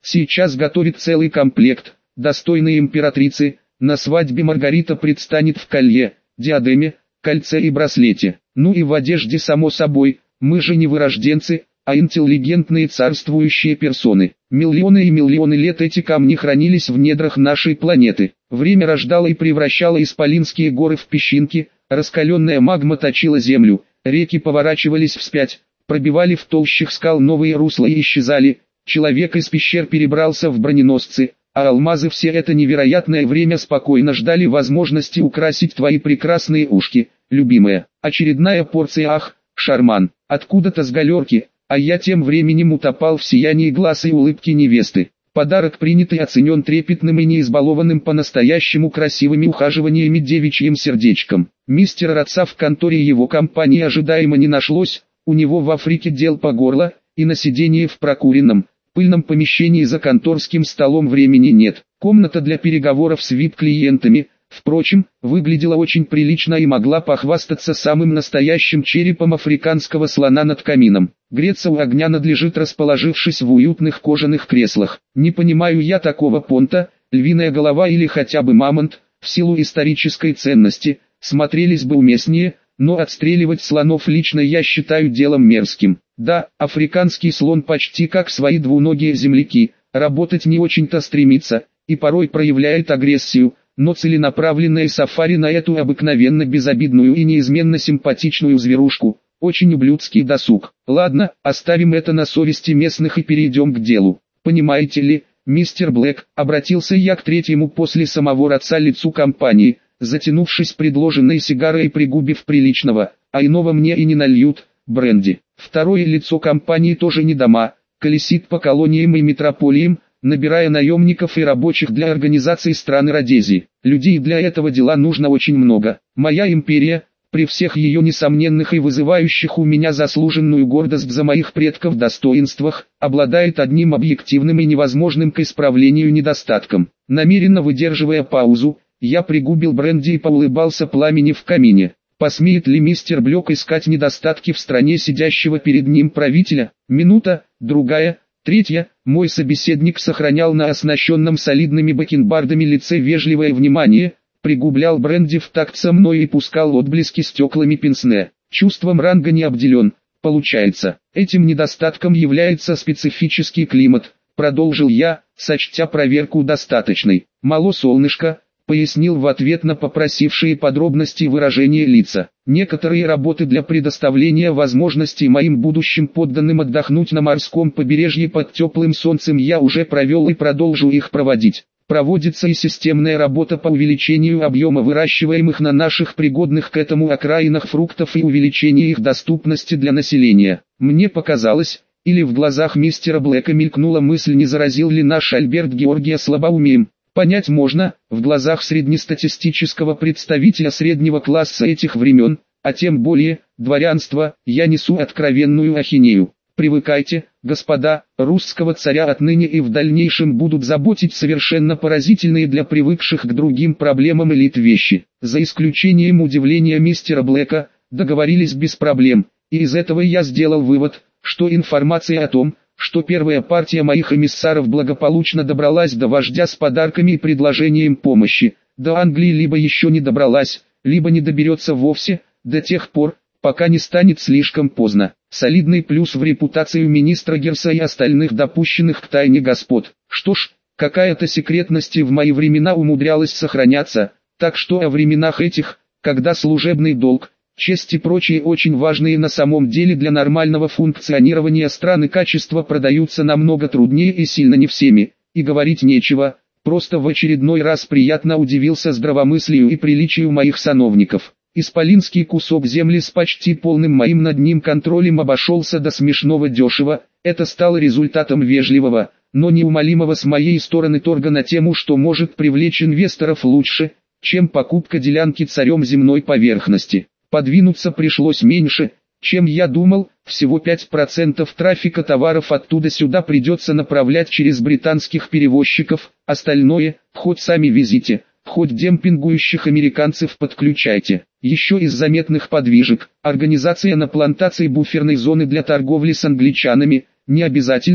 Сейчас готовит целый комплект, достойный императрицы. На свадьбе Маргарита предстанет в колье, диадеме, кольце и браслете. Ну и в одежде само собой, мы же не вырожденцы, а интеллигентные царствующие персоны. Миллионы и миллионы лет эти камни хранились в недрах нашей планеты. Время рождало и превращало исполинские горы в песчинки, раскаленная магма точила землю, реки поворачивались вспять, пробивали в толщах скал новые русла и исчезали. Человек из пещер перебрался в броненосцы, а алмазы все это невероятное время спокойно ждали возможности украсить твои прекрасные ушки, любимая. Очередная порция ах, шарман, откуда-то с галерки, а я тем временем утопал в сиянии глаз и улыбки невесты. Подарок принят и оценен трепетным и неизбалованным по-настоящему красивыми ухаживаниями девичьим сердечком. Мистера Ротса в конторе его компании ожидаемо не нашлось, у него в Африке дел по горло, и на сиденье в прокуренном, пыльном помещении за конторским столом времени нет. Комната для переговоров с VIP-клиентами, впрочем, выглядела очень прилично и могла похвастаться самым настоящим черепом африканского слона над камином. Греться у огня надлежит, расположившись в уютных кожаных креслах. Не понимаю я такого понта, львиная голова или хотя бы мамонт, в силу исторической ценности, смотрелись бы уместнее, но отстреливать слонов лично я считаю делом мерзким. Да, африканский слон почти как свои двуногие земляки, работать не очень-то стремится, и порой проявляет агрессию, но целенаправленное сафари на эту обыкновенно безобидную и неизменно симпатичную зверушку, очень ублюдский досуг. Ладно, оставим это на совести местных и перейдем к делу. Понимаете ли, мистер Блэк, обратился я к третьему после самого Ротса лицу компании, затянувшись предложенной сигарой и пригубив приличного, а иного мне и не нальют, бренди. Второе лицо компании тоже не дома, колесит по колониям и метрополиям, набирая наемников и рабочих для организации страны Родезии. Людей для этого дела нужно очень много. Моя империя, при всех ее несомненных и вызывающих у меня заслуженную гордость за моих предков достоинствах, обладает одним объективным и невозможным к исправлению недостатком. Намеренно выдерживая паузу, я пригубил бренди и поулыбался пламени в камине. Посмеет ли мистер Блек искать недостатки в стране сидящего перед ним правителя? Минута, другая, третья. Мой собеседник сохранял на оснащенном солидными бакенбардами лице вежливое внимание, пригублял бренди в такт со мной и пускал отблески стеклами пенсне. Чувством ранга не обделен, получается. Этим недостатком является специфический климат, продолжил я, сочтя проверку достаточной. Мало солнышко, пояснил в ответ на попросившие подробности выражения лица. Некоторые работы для предоставления возможности моим будущим подданным отдохнуть на морском побережье под теплым солнцем я уже провел и продолжу их проводить. Проводится и системная работа по увеличению объема выращиваемых на наших пригодных к этому окраинах фруктов и увеличению их доступности для населения. Мне показалось, или в глазах мистера Блэка мелькнула мысль, не заразил ли наш Альберт Георгия слабоумием. Понять можно, в глазах среднестатистического представителя среднего класса этих времен, а тем более, дворянства, я несу откровенную ахинею. Привыкайте, господа, русского царя отныне и в дальнейшем будут заботить совершенно поразительные для привыкших к другим проблемам элит вещи. За исключением удивления мистера Блэка, договорились без проблем, и из этого я сделал вывод, что информация о том, что первая партия моих эмиссаров благополучно добралась до вождя с подарками и предложением помощи, до Англии либо еще не добралась, либо не доберется вовсе, до тех пор, пока не станет слишком поздно. Солидный плюс в репутацию министра Герса и остальных допущенных к тайне господ. Что ж, какая-то секретность и в мои времена умудрялась сохраняться, так что о временах этих, когда служебный долг, честь и прочие очень важные на самом деле для нормального функционирования страны качества продаются намного труднее и сильно не всеми, и говорить нечего, просто в очередной раз приятно удивился здравомыслию и приличию моих сановников. Исполинский кусок земли с почти полным моим над ним контролем обошелся до смешного дешево, это стало результатом вежливого, но неумолимого с моей стороны торга на тему, что может привлечь инвесторов лучше, чем покупка делянки царем земной поверхности. Подвинуться пришлось меньше, чем я думал, всего 5% трафика товаров оттуда сюда придется направлять через британских перевозчиков, остальное, хоть сами везите, хоть демпингующих американцев подключайте. Еще из заметных подвижек, организация на плантации буферной зоны для торговли с англичанами, необязательной,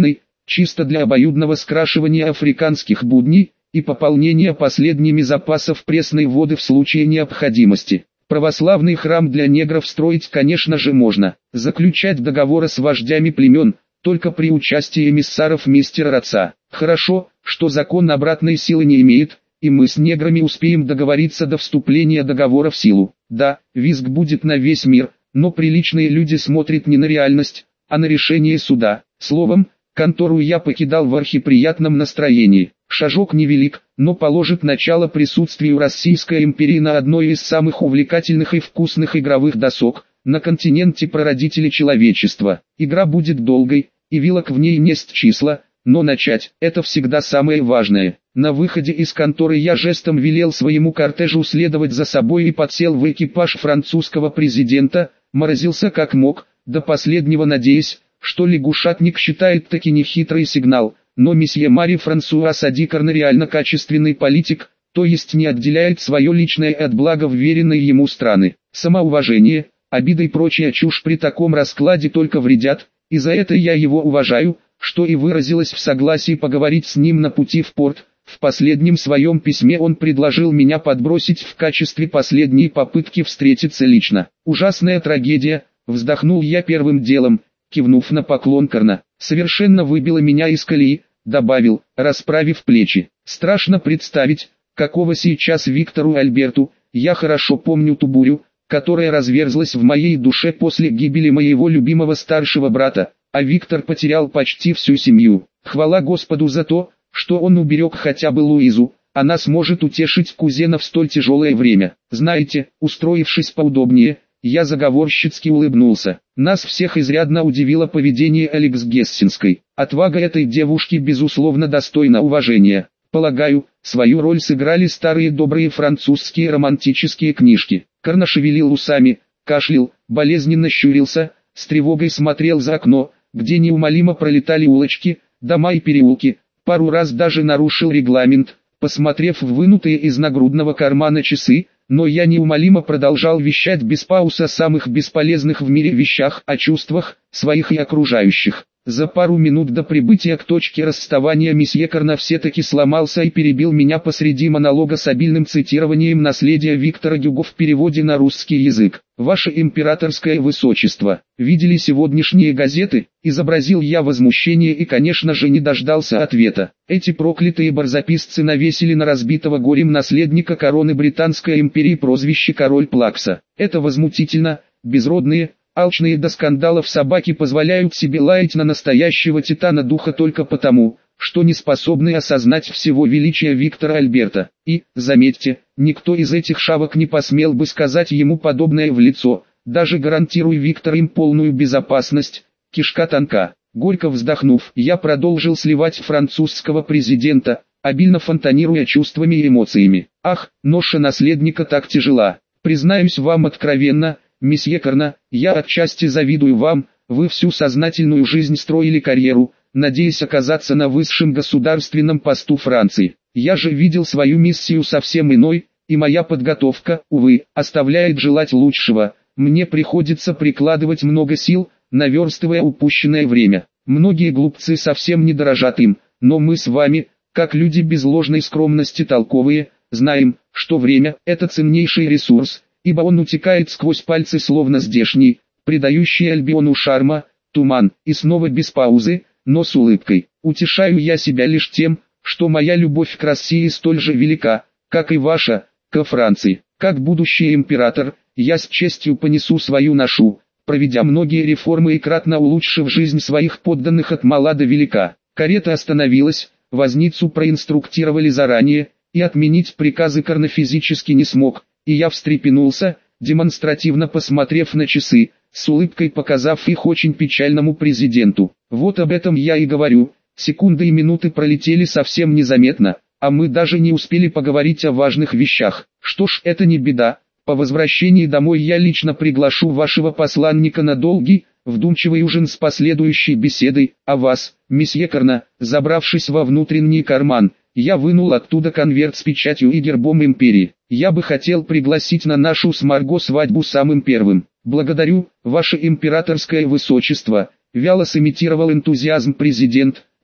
чисто для обоюдного скрашивания африканских будней и пополнения последними запасов пресной воды в случае необходимости. Православный храм для негров строить, конечно же, можно. Заключать договоры с вождями племен, только при участии эмиссаров мистера Раца. Хорошо, что закон обратной силы не имеет, и мы с неграми успеем договориться до вступления договора в силу. Да, визг будет на весь мир, но приличные люди смотрят не на реальность, а на решение суда. Словом, контору я покидал в архиприятном настроении. Шажок невелик, но положит начало присутствию Российской империи на одной из самых увлекательных и вкусных игровых досок на континенте прародители человечества. Игра будет долгой, и вилок в ней несть числа, но начать – это всегда самое важное. На выходе из конторы я жестом велел своему кортежу следовать за собой и подсел в экипаж французского президента, морозился как мог, до последнего надеясь, что лягушатник считает таки нехитрый сигнал, но месье Мари Франсуа Садикарн реально качественный политик, то есть не отделяет свое личное от блага вверенной ему страны. Самоуважение, обида и прочая чушь при таком раскладе только вредят, и за это я его уважаю, что и выразилось в согласии поговорить с ним на пути в порт. В последнем своем письме он предложил меня подбросить в качестве последней попытки встретиться лично. Ужасная трагедия, вздохнул я первым делом, кивнув на поклон Карна. Совершенно выбило меня из колеи, добавил, расправив плечи. Страшно представить, какого сейчас Виктору Альберту. Я хорошо помню ту бурю, которая разверзлась в моей душе после гибели моего любимого старшего брата, а Виктор потерял почти всю семью. Хвала Господу за то, что он уберег хотя бы Луизу, она сможет утешить кузена в столь тяжелое время. Знаете, устроившись поудобнее, я заговорщицки улыбнулся. Нас всех изрядно удивило поведение Алекс Гессинской. Отвага этой девушки безусловно достойна уважения. Полагаю, свою роль сыграли старые добрые французские романтические книжки. Карна шевелил усами, кашлял, болезненно щурился, с тревогой смотрел за окно, где неумолимо пролетали улочки, дома и переулки. Пару раз даже нарушил регламент, посмотрев в вынутые из нагрудного кармана часы, но я неумолимо продолжал вещать без пауз о самых бесполезных в мире вещах, о чувствах, своих и окружающих. За пару минут до прибытия к точке расставания месье Карна все-таки сломался и перебил меня посреди монолога с обильным цитированием наследия Виктора Гюго в переводе на русский язык. «Ваше императорское высочество, видели сегодняшние газеты?» Изобразил я возмущение и, конечно же, не дождался ответа. Эти проклятые барзаписцы навесили на разбитого горем наследника короны Британской империи прозвище «Король Плакса». Это возмутительно, безродные, алчные до скандалов собаки позволяют себе лаять на настоящего титана духа только потому, что не способны осознать всего величия Виктора Альберта. И, заметьте, никто из этих шавок не посмел бы сказать ему подобное в лицо, даже гарантируя Виктор им полную безопасность. Кишка тонка. Горько вздохнув, я продолжил сливать французского президента, обильно фонтанируя чувствами и эмоциями. Ах, ноша наследника так тяжела. Признаюсь вам откровенно, месье Карна, я отчасти завидую вам, вы всю сознательную жизнь строили карьеру, надеясь оказаться на высшем государственном посту Франции. Я же видел свою миссию совсем иной, и моя подготовка, увы, оставляет желать лучшего. Мне приходится прикладывать много сил, наверстывая упущенное время. Многие глупцы совсем не дорожат им, но мы с вами, как люди без ложной скромности толковые, знаем, что время – это ценнейший ресурс, ибо он утекает сквозь пальцы словно здешний, придающий Альбиону шарма, туман, и снова без паузы, но с улыбкой. Утешаю я себя лишь тем, что моя любовь к России столь же велика, как и ваша, ко Франции. Как будущий император, я с честью понесу свою ношу, проведя многие реформы и кратно улучшив жизнь своих подданных от мала до велика. Карета остановилась, возницу проинструктировали заранее, и отменить приказы Карна физически не смог, и я встрепенулся, демонстративно посмотрев на часы, с улыбкой показав их очень печальному президенту. Вот об этом я и говорю, секунды и минуты пролетели совсем незаметно, а мы даже не успели поговорить о важных вещах. Что ж, это не беда, по возвращении домой я лично приглашу вашего посланника на долгий, вдумчивый ужин с последующей беседой, а вас, месье Карна, забравшись во внутренний карман, я вынул оттуда конверт с печатью и гербом империи. Я бы хотел пригласить на нашу с Марго свадьбу самым первым. Благодарю, ваше императорское высочество, вяло сымитировал энтузиазм президент,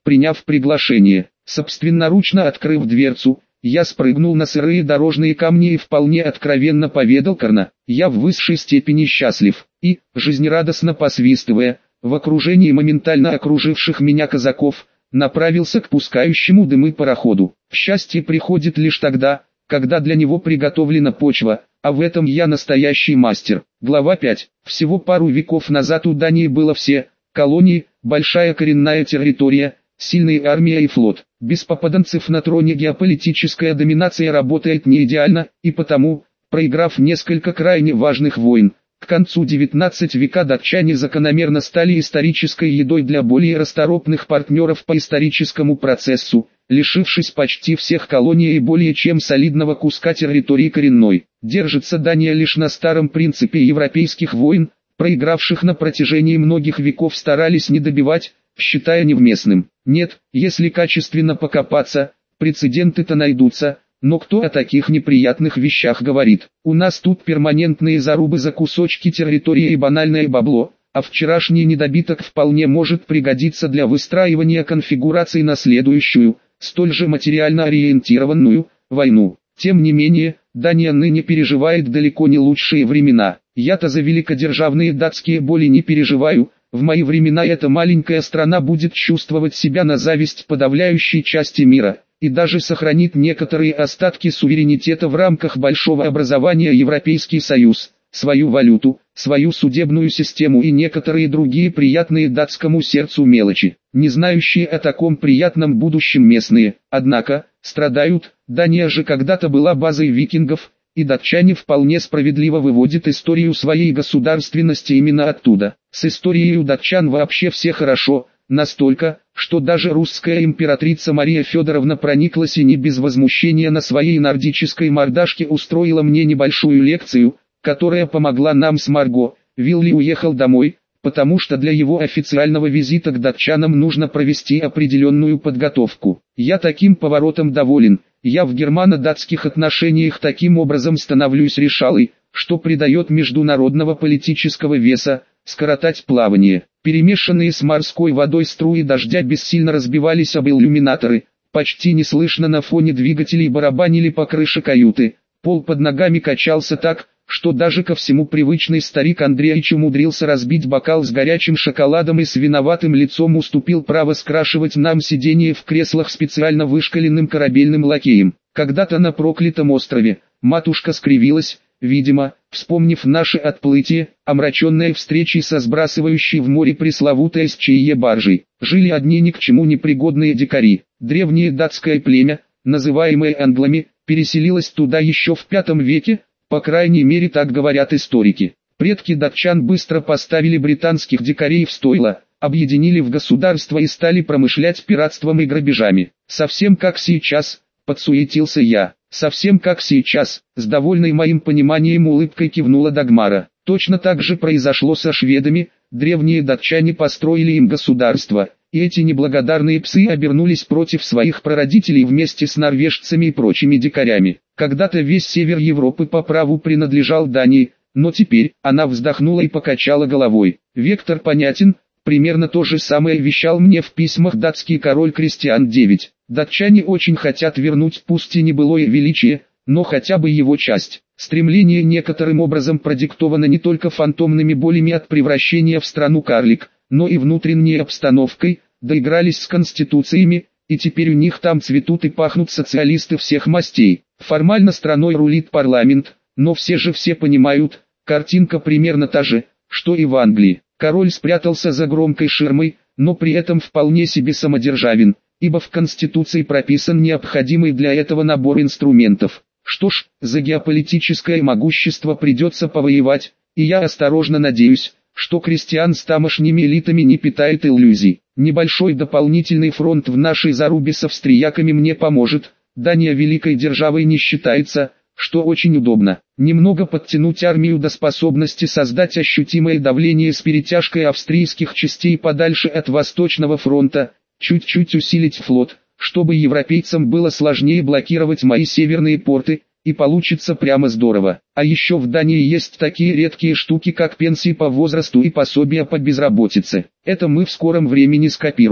приняв приглашение. Собственноручно открыв дверцу, я спрыгнул на сырые дорожные камни и вполне откровенно поведал Карна: я в высшей степени счастлив, и, жизнерадостно посвистывая, в окружении моментально окруживших меня казаков, направился к пускающему дымы пароходу. Счастье приходит лишь тогда, когда для него приготовлена почва, а в этом я настоящий мастер. Глава 5. Всего пару веков назад у Дании было все: колонии, большая коренная территория, сильная армия и флот. Без попаданцев на троне геополитическая доминация работает не идеально, и потому, проиграв несколько крайне важных войн, к концу XIX века датчане закономерно стали исторической едой для более расторопных партнеров по историческому процессу, лишившись почти всех колоний и более чем солидного куска территории коренной. Держится Дания лишь на старом принципе европейских войн, проигравших на протяжении многих веков старались не добивать, считая невместным. Нет, если качественно покопаться, прецеденты-то найдутся. Но кто о таких неприятных вещах говорит? У нас тут перманентные зарубы за кусочки территории и банальное бабло, а вчерашний недобиток вполне может пригодиться для выстраивания конфигураций на следующую, столь же материально ориентированную, войну. Тем не менее, Дания ныне переживает далеко не лучшие времена. Я-то за великодержавные датские боли не переживаю. В мои времена эта маленькая страна будет чувствовать себя на зависть подавляющей части мира, и даже сохранит некоторые остатки суверенитета в рамках большого образования Европейский Союз, свою валюту, свою судебную систему и некоторые другие приятные датскому сердцу мелочи. Не знающие о таком приятном будущем местные, однако, страдают. Дания же когда-то была базой викингов, и датчане вполне справедливо выводят историю своей государственности именно оттуда. С историей у датчан вообще все хорошо, настолько, что даже русская императрица Мария Федоровна прониклась и не без возмущения на своей нордической мордашке устроила мне небольшую лекцию, которая помогла нам с Марго. Вилли уехал домой, потому что для его официального визита к датчанам нужно провести определенную подготовку. Я таким поворотом доволен. Я в германо-датских отношениях таким образом становлюсь решалой, что придает международного политического веса, скоротать плавание. Перемешанные с морской водой струи дождя бессильно разбивались об иллюминаторы, почти неслышно на фоне двигателей барабанили по крыше каюты. Пол под ногами качался так, что даже ко всему привычный старик Андреич умудрился разбить бокал с горячим шоколадом и с виноватым лицом уступил право скрашивать нам сиденье в креслах специально вышкаленным корабельным лакеем. Когда-то на проклятом острове матушка скривилась, видимо, вспомнив наше отплытие, омраченное встречей со сбрасывающей в море пресловутой СЧЕ баржей. Жили одни ни к чему непригодные дикари. Древнее датское племя, называемое англами, переселилось туда еще в V веке, по крайней мере так говорят историки. Предки датчан быстро поставили британских дикарей в стойла, объединили в государство и стали промышлять пиратством и грабежами. Совсем как сейчас, подсуетился я. Совсем как сейчас, с довольной моим пониманием улыбкой кивнула Дагмара. Точно так же произошло со шведами, древние датчане построили им государство, и эти неблагодарные псы обернулись против своих прародителей вместе с норвежцами и прочими дикарями. Когда-то весь север Европы по праву принадлежал Дании, но теперь, она вздохнула и покачала головой. Вектор понятен, примерно то же самое вещал мне в письмах датский король Кристиан IX. Датчане очень хотят вернуть пусть и не былое величие, но хотя бы его часть. Стремление некоторым образом продиктовано не только фантомными болями от превращения в страну-карлик, но и внутренней обстановкой, доигрались с конституциями, и теперь у них там цветут и пахнут социалисты всех мастей. Формально страной рулит парламент, но все же все понимают, картинка примерно та же, что и в Англии. Король спрятался за громкой ширмой, но при этом вполне себе самодержавен, ибо в Конституции прописан необходимый для этого набор инструментов. Что ж, за геополитическое могущество придется повоевать, и я осторожно надеюсь, что крестьян с тамошними элитами не питает иллюзий. Небольшой дополнительный фронт в нашей зарубе с австрияками мне поможет. Дания великой державой не считается, что очень удобно. Немного подтянуть армию до способности создать ощутимое давление с перетяжкой австрийских частей подальше от Восточного фронта, чуть-чуть усилить флот, чтобы европейцам было сложнее блокировать мои северные порты, и получится прямо здорово. А еще в Дании есть такие редкие штуки, как пенсии по возрасту и пособия по безработице. Это мы в скором времени скопируем.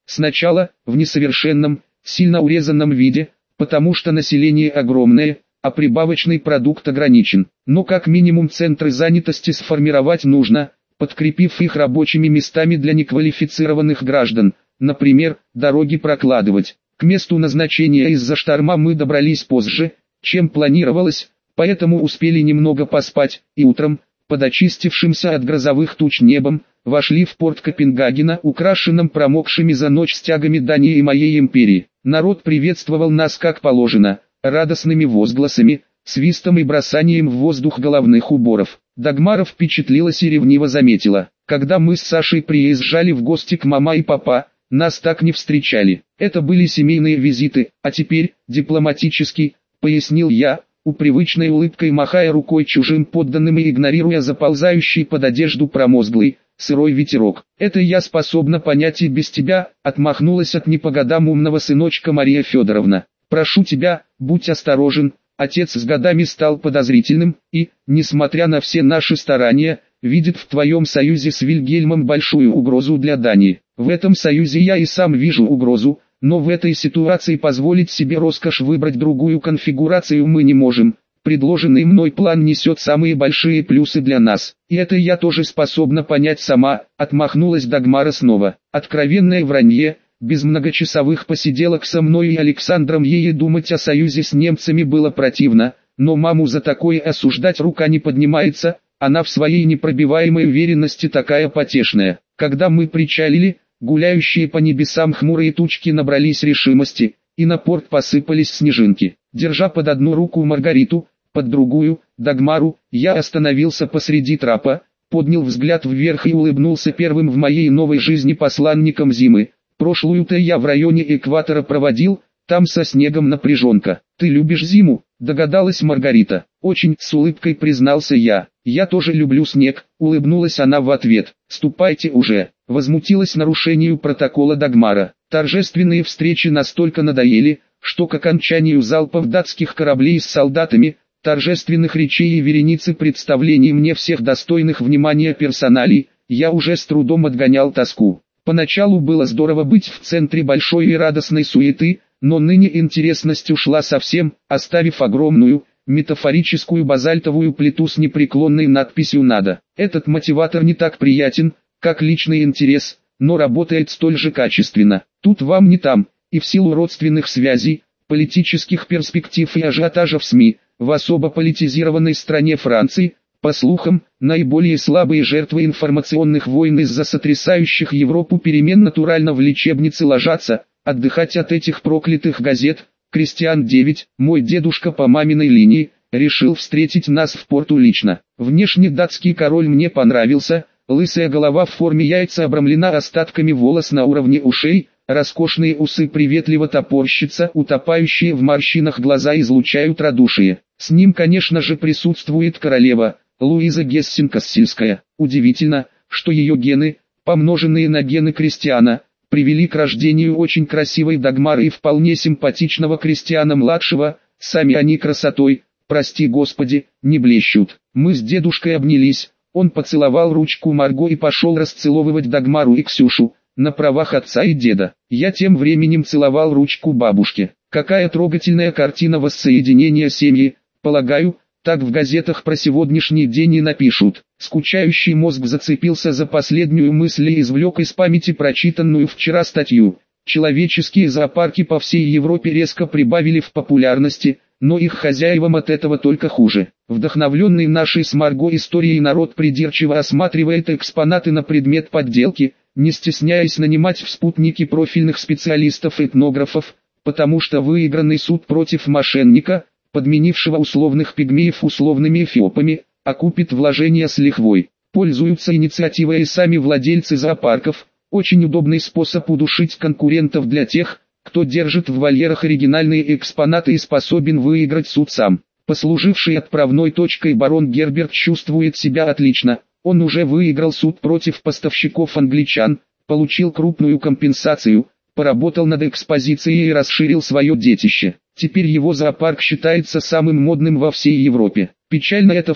Сначала, в несовершенном, сильно урезанном виде, потому что население огромное, а прибавочный продукт ограничен. Но как минимум центры занятости сформировать нужно, подкрепив их рабочими местами для неквалифицированных граждан, например, дороги прокладывать. К месту назначения из-за шторма мы добрались позже, чем планировалось, поэтому успели немного поспать, и утром, под очистившимся от грозовых туч небом, вошли в порт Копенгагена, украшенным промокшими за ночь стягами Дании и моей империи. Народ приветствовал нас как положено, радостными возгласами, свистом и бросанием в воздух головных уборов. Дагмара впечатлилась и ревниво заметила: когда мы с Сашей приезжали в гости к мама и папа, нас так не встречали. Это были семейные визиты, а теперь, дипломатический, пояснил я, привычной улыбкой махая рукой чужим подданным и игнорируя заползающий под одежду промозглый, сырой ветерок. «Это я способна понять и без тебя», — отмахнулась от не по годам умного сыночка Мария Федоровна. «Прошу тебя, будь осторожен». Отец с годами стал подозрительным и, несмотря на все наши старания, видит в твоем союзе с Вильгельмом большую угрозу для Дании. В этом союзе я и сам вижу угрозу, но в этой ситуации позволить себе роскошь выбрать другую конфигурацию мы не можем. Предложенный мной план несет самые большие плюсы для нас. И это я тоже способна понять сама, отмахнулась Дагмара снова. Откровенное вранье, без многочасовых посиделок со мной и Александром ей думать о союзе с немцами было противно, но маму за такое осуждать рука не поднимается, она в своей непробиваемой уверенности такая потешная. Когда мы причалили, гуляющие по небесам хмурые тучки набрались решимости, и на порт посыпались снежинки. Держа под одну руку Маргариту, под другую, Дагмару, я остановился посреди трапа, поднял взгляд вверх и улыбнулся первым в моей новой жизни посланником зимы. Прошлую-то я в районе экватора проводил, там со снегом напряженка. Ты любишь зиму? Догадалась Маргарита. Очень, с улыбкой признался я. Я тоже люблю снег, улыбнулась она в ответ. Ступайте уже. Возмутилась нарушению протокола Дагмара. Торжественные встречи настолько надоели, что к окончанию залпов датских кораблей с солдатами, торжественных речей и вереницы представлений мне всех достойных внимания персоналей, я уже с трудом отгонял тоску. Поначалу было здорово быть в центре большой и радостной суеты, но ныне интересность ушла совсем, оставив огромную, метафорическую базальтовую плиту с непреклонной надписью «Надо». Этот мотиватор не так приятен, как личный интерес, но работает столь же качественно. Тут вам не там, и в силу родственных связей, политических перспектив и ажиотажа в СМИ, в особо политизированной стране Франции, по слухам, наиболее слабые жертвы информационных войн из-за сотрясающих Европу перемен натурально в лечебнице ложатся, отдыхать от этих проклятых газет. Кристиан 9, мой дедушка по маминой линии, решил встретить нас в порту лично. Внешне датский король мне понравился, лысая голова в форме яйца обрамлена остатками волос на уровне ушей, роскошные усы приветливо топорщатся, утопающие в морщинах глаза излучают радушие. С ним, конечно же, присутствует королева Луиза Гессен-Кассельская. Удивительно, что ее гены, помноженные на гены Кристиана, привели к рождению очень красивой Дагмары и вполне симпатичного Кристиана-младшего, сами они красотой, прости господи, не блещут. Мы с дедушкой обнялись, он поцеловал ручку Марго и пошел расцеловывать Дагмару и Ксюшу, на правах отца и деда. Я тем временем целовал ручку бабушки. Какая трогательная картина воссоединения семьи, полагаю, так в газетах про сегодняшний день и напишут. Скучающий мозг зацепился за последнюю мысль и извлек из памяти прочитанную вчера статью. Человеческие зоопарки по всей Европе резко прибавили в популярности, но их хозяевам от этого только хуже. Вдохновленный нашей с Марго историей народ придирчиво осматривает экспонаты на предмет подделки, не стесняясь нанимать в спутники профильных специалистов-этнографов, потому что выигранный суд против мошенника, подменившего условных пигмеев условными эфиопами, окупит вложения с лихвой. Пользуются инициативой и сами владельцы зоопарков, очень удобный способ удушить конкурентов для тех, кто держит в вольерах оригинальные экспонаты и способен выиграть суд сам. Послуживший отправной точкой барон Герберт чувствует себя отлично, он уже выиграл суд против поставщиков англичан, получил крупную компенсацию, поработал над экспозицией и расширил свое детище. Теперь его зоопарк считается самым модным во всей Европе. Печально это все,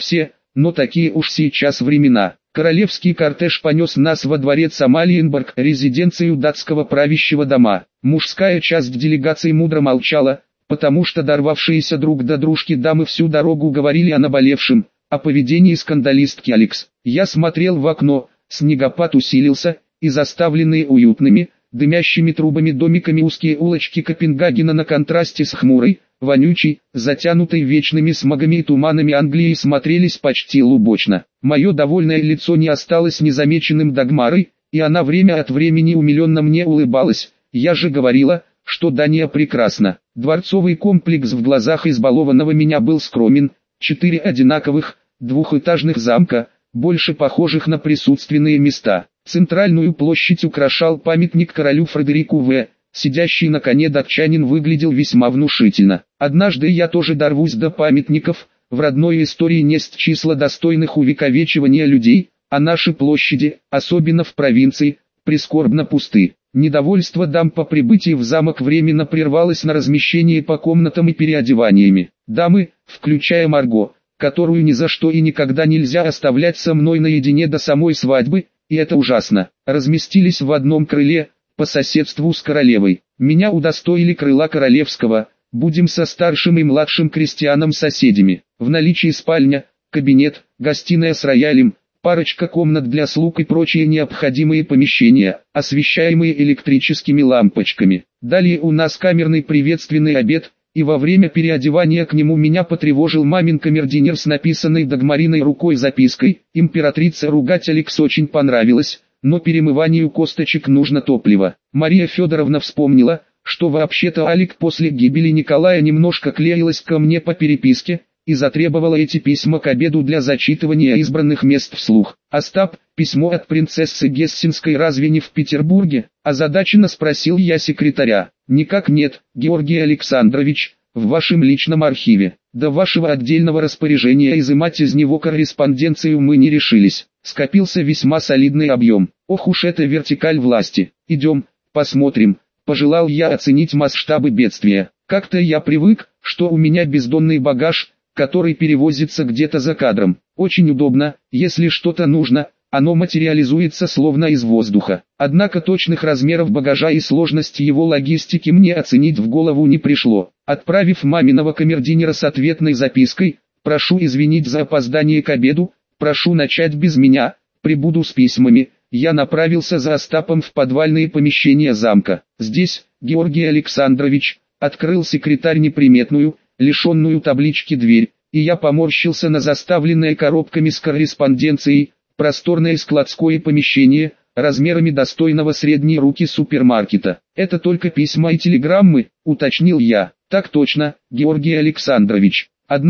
но такие уж сейчас времена. Королевский кортеж понес нас во дворец Амалиенборг, резиденцию датского правящего дома. Мужская часть делегации мудро молчала, потому что дорвавшиеся друг до дружки дамы всю дорогу говорили о наболевшем, о поведении скандалистки Алекс. Я смотрел в окно, снегопад усилился, и заставленные уютными, дымящими трубами домиками узкие улочки Копенгагена на контрасте с хмурой, вонючей, затянутой вечными смогами и туманами Англии смотрелись почти лубочно. Мое довольное лицо не осталось незамеченным Дагмарой, и она время от времени умиленно мне улыбалась. Я же говорила, что Дания прекрасна. Дворцовый комплекс в глазах избалованного меня был скромен. 4 одинаковых, двухэтажных замка, больше похожих на присутственные места. Центральную площадь украшал памятник королю Фредерику В. Сидящий на коне датчанин выглядел весьма внушительно. Однажды я тоже дорвусь до памятников. В родной истории несть числа достойных увековечивания людей, а наши площади, особенно в провинции, прискорбно пусты. Недовольство дам по прибытии в замок временно прервалось на размещении по комнатам и переодеваниями. Дамы, включая Марго, которую ни за что и никогда нельзя оставлять со мной наедине до самой свадьбы, и это ужасно, разместились в одном крыле, по соседству с королевой. Меня удостоили крыла королевского, будем со старшим и младшим крестьяном соседями. В наличии спальня, кабинет, гостиная с роялем, парочка комнат для слуг и прочие необходимые помещения, освещаемые электрическими лампочками. Далее у нас камерный приветственный обед, и во время переодевания к нему меня потревожил мамин камердинер с написанной Дагмариной рукой запиской. Императрице ругать Алекс очень понравилось, но перемыванию косточек нужно топливо. Мария Федоровна вспомнила, что вообще-то Алик после гибели Николая немножко клеилась ко мне по переписке, и затребовала эти письма к обеду для зачитывания избранных мест вслух. «Остап, письмо от принцессы Гессенской разве не в Петербурге?» Озадаченно спросил я секретаря. «Никак нет, Георгий Александрович, в вашем личном архиве. До вашего отдельного распоряжения изымать из него корреспонденцию мы не решились. Скопился весьма солидный объем. Ох уж эта вертикаль власти. Идем, посмотрим». Пожелал я оценить масштабы бедствия. Как-то я привык, что у меня бездонный багаж, который перевозится где-то за кадром. Очень удобно, если что-то нужно, оно материализуется словно из воздуха. Однако точных размеров багажа и сложности его логистики мне оценить в голову не пришло. Отправив маминого камердинера с ответной запиской: «Прошу извинить за опоздание к обеду, прошу начать без меня, прибуду с письмами», я направился за Остапом в подвальные помещения замка. «Здесь, Георгий Александрович», открыл секретарь неприметную, лишенную таблички дверь, и я поморщился на заставленное коробками с корреспонденцией, просторное складское помещение, размерами достойного средней руки супермаркета. «Это только письма и телеграммы», уточнил я. «Так точно, Георгий Александрович.